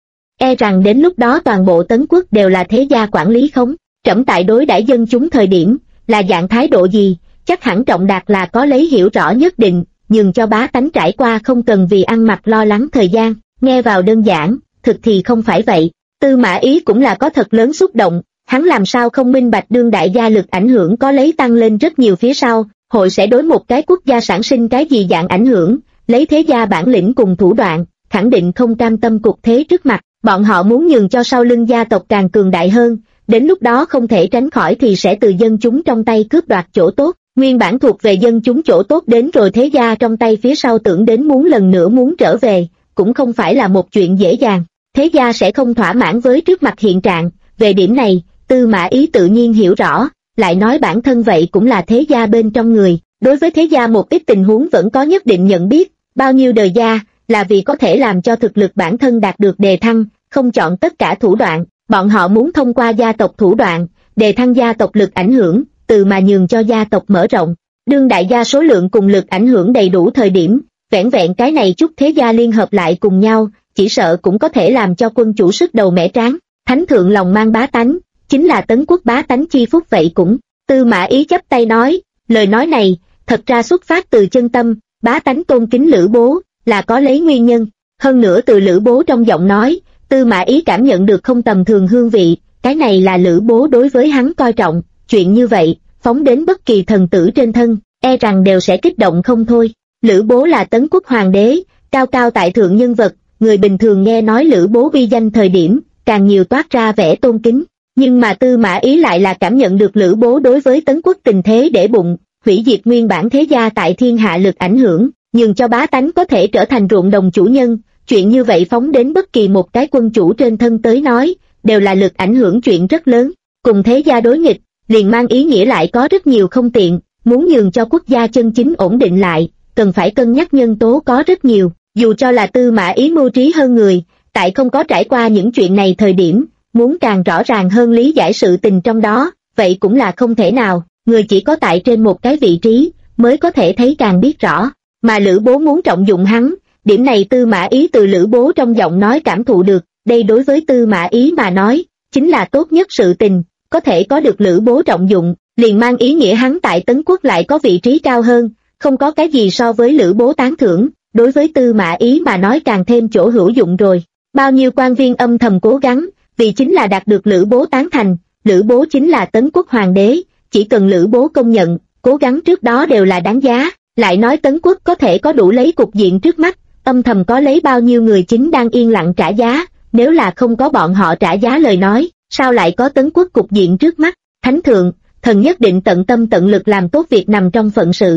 E rằng đến lúc đó toàn bộ Tấn quốc đều là thế gia quản lý khống. Trẫm tại đối đãi dân chúng thời điểm, là dạng thái độ gì, chắc hẳn Trọng Đạt là có lấy hiểu rõ nhất định, nhường cho bá tánh trải qua không cần vì ăn mặc lo lắng thời gian. Nghe vào đơn giản, thực thì không phải vậy. Tư Mã Ý cũng là có thật lớn xúc động, hắn làm sao không minh bạch đương đại gia lực ảnh hưởng có lấy tăng lên rất nhiều phía sau, hội sẽ đối một cái quốc gia sản sinh cái gì dạng ảnh hưởng, lấy thế gia bản lĩnh cùng thủ đoạn, khẳng định không cam tâm cục thế trước mặt, bọn họ muốn nhường cho sau lưng gia tộc càng cường đại hơn, đến lúc đó không thể tránh khỏi thì sẽ từ dân chúng trong tay cướp đoạt chỗ tốt, nguyên bản thuộc về dân chúng chỗ tốt đến rồi thế gia trong tay phía sau tưởng đến muốn lần nữa muốn trở về, cũng không phải là một chuyện dễ dàng, thế gia sẽ không thỏa mãn với trước mặt hiện trạng, về điểm này, Tư Mã Ý tự nhiên hiểu rõ, lại nói bản thân vậy cũng là thế gia bên trong người, đối với thế gia một ít tình huống vẫn có nhất định nhận biết, bao nhiêu đời gia, là vì có thể làm cho thực lực bản thân đạt được đề thăng, không chọn tất cả thủ đoạn, bọn họ muốn thông qua gia tộc thủ đoạn, đề thăng gia tộc lực ảnh hưởng, từ mà nhường cho gia tộc mở rộng. Đương đại gia số lượng cùng lực ảnh hưởng đầy đủ thời điểm, vẻn vẹn cái này chút thế gia liên hợp lại cùng nhau, chỉ sợ cũng có thể làm cho quân chủ sức đầu mẻ tráng, thánh thượng lòng mang bá tánh, chính là Tấn quốc bá tánh chi phúc vậy cũng. Tư Mã Ý chắp tay nói, lời nói này, thật ra xuất phát từ chân tâm, bá tánh tôn kính Lữ Bố, là có lấy nguyên nhân, hơn nữa từ Lữ Bố trong giọng nói, Tư Mã Ý cảm nhận được không tầm thường hương vị, cái này là Lữ Bố đối với hắn coi trọng, chuyện như vậy, phóng đến bất kỳ thần tử trên thân, e rằng đều sẽ kích động không thôi. Lữ Bố là Tấn quốc hoàng đế, cao cao tại thượng nhân vật, người bình thường nghe nói Lữ Bố uy danh thời điểm, càng nhiều toát ra vẻ tôn kính, nhưng mà Tư Mã Ý lại là cảm nhận được Lữ Bố đối với Tấn quốc tình thế để bụng, hủy diệt nguyên bản thế gia tại thiên hạ lực ảnh hưởng, nhường cho bá tánh có thể trở thành ruộng đồng chủ nhân, chuyện như vậy phóng đến bất kỳ một cái quân chủ trên thân tới nói, đều là lực ảnh hưởng chuyện rất lớn, cùng thế gia đối nghịch, liền mang ý nghĩa lại có rất nhiều không tiện, muốn nhường cho quốc gia chân chính ổn định lại, cần phải cân nhắc nhân tố có rất nhiều, dù cho là Tư Mã Ý mưu trí hơn người, tại không có trải qua những chuyện này thời điểm, muốn càng rõ ràng hơn lý giải sự tình trong đó, vậy cũng là không thể nào, người chỉ có tại trên một cái vị trí, mới có thể thấy càng biết rõ, mà Lữ Bố muốn trọng dụng hắn, điểm này Tư Mã Ý từ Lữ Bố trong giọng nói cảm thụ được, đây đối với Tư Mã Ý mà nói, chính là tốt nhất sự tình, có thể có được Lữ Bố trọng dụng, liền mang ý nghĩa hắn tại Tấn quốc lại có vị trí cao hơn, không có cái gì so với Lữ Bố tán thưởng, đối với Tư Mã Ý mà nói càng thêm chỗ hữu dụng rồi, bao nhiêu quan viên âm thầm cố gắng, vì chính là đạt được Lữ Bố tán thành, Lữ Bố chính là Tấn quốc hoàng đế, chỉ cần Lữ Bố công nhận, cố gắng trước đó đều là đáng giá, lại nói Tấn quốc có thể có đủ lấy cục diện trước mắt, âm thầm có lấy bao nhiêu người chính đang yên lặng trả giá, nếu là không có bọn họ trả giá lời nói, sao lại có Tấn quốc cục diện trước mắt, thánh thượng, thần nhất định tận tâm tận lực làm tốt việc nằm trong phận sự.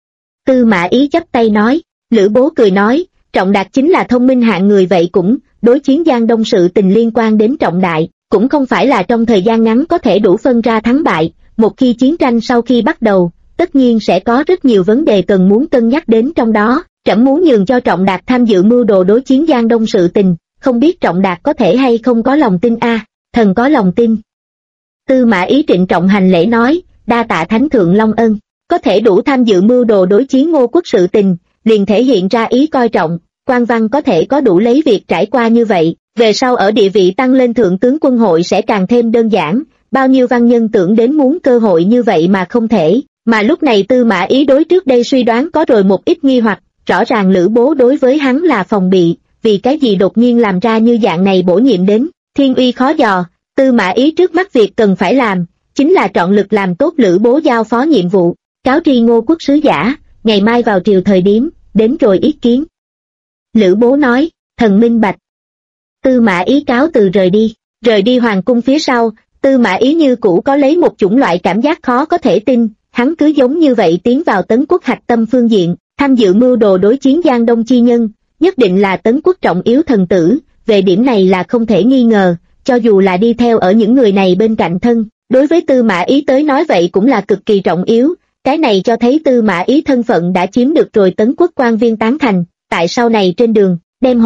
Tư Mã Ý chắp tay nói, Lữ Bố cười nói, Trọng Đạt chính là thông minh hạng người vậy cũng, đối chiến Giang Đông sự tình liên quan đến trọng đại, cũng không phải là trong thời gian ngắn có thể đủ phân ra thắng bại, một khi chiến tranh sau khi bắt đầu, tất nhiên sẽ có rất nhiều vấn đề cần muốn cân nhắc đến trong đó, trẫm muốn nhường cho Trọng Đạt tham dự mưu đồ đối chiến Giang Đông sự tình, không biết Trọng Đạt có thể hay không có lòng tin a? Thần có lòng tin. Tư Mã Ý trịnh trọng hành lễ nói, đa tạ thánh thượng long ân, có thể đủ tham dự mưu đồ đối chiến Ngô quốc sự tình, liền thể hiện ra ý coi trọng, quan văn có thể có đủ lấy việc trải qua như vậy, về sau ở địa vị tăng lên thượng tướng quân hội sẽ càng thêm đơn giản, bao nhiêu văn nhân tưởng đến muốn cơ hội như vậy mà không thể, mà lúc này Tư Mã Ý đối trước đây suy đoán có rồi một ít nghi hoặc, rõ ràng Lữ Bố đối với hắn là phòng bị, vì cái gì đột nhiên làm ra như dạng này bổ nhiệm đến, thiên uy khó dò, Tư Mã Ý trước mắt việc cần phải làm, chính là trọn lực làm tốt Lữ Bố giao phó nhiệm vụ, cáo tri Ngô quốc sứ giả, ngày mai vào triều thời điểm, đến rồi ý kiến. Lữ Bố nói, thần minh bạch. Tư Mã Ý cáo từ rời đi hoàng cung phía sau, Tư Mã Ý như cũ có lấy một chủng loại cảm giác khó có thể tin, hắn cứ giống như vậy tiến vào Tấn quốc hạch tâm phương diện, tham dự mưu đồ đối chiến Giang Đông chi nhân, nhất định là Tấn quốc trọng yếu thần tử, về điểm này là không thể nghi ngờ, cho dù là đi theo ở những người này bên cạnh thân. Đối với Tư Mã Ý tới nói vậy cũng là cực kỳ trọng yếu, cái này cho thấy Tư Mã Ý thân phận đã chiếm được rồi Tấn Quốc quan viên tán thành, tại sau này trên đường, đem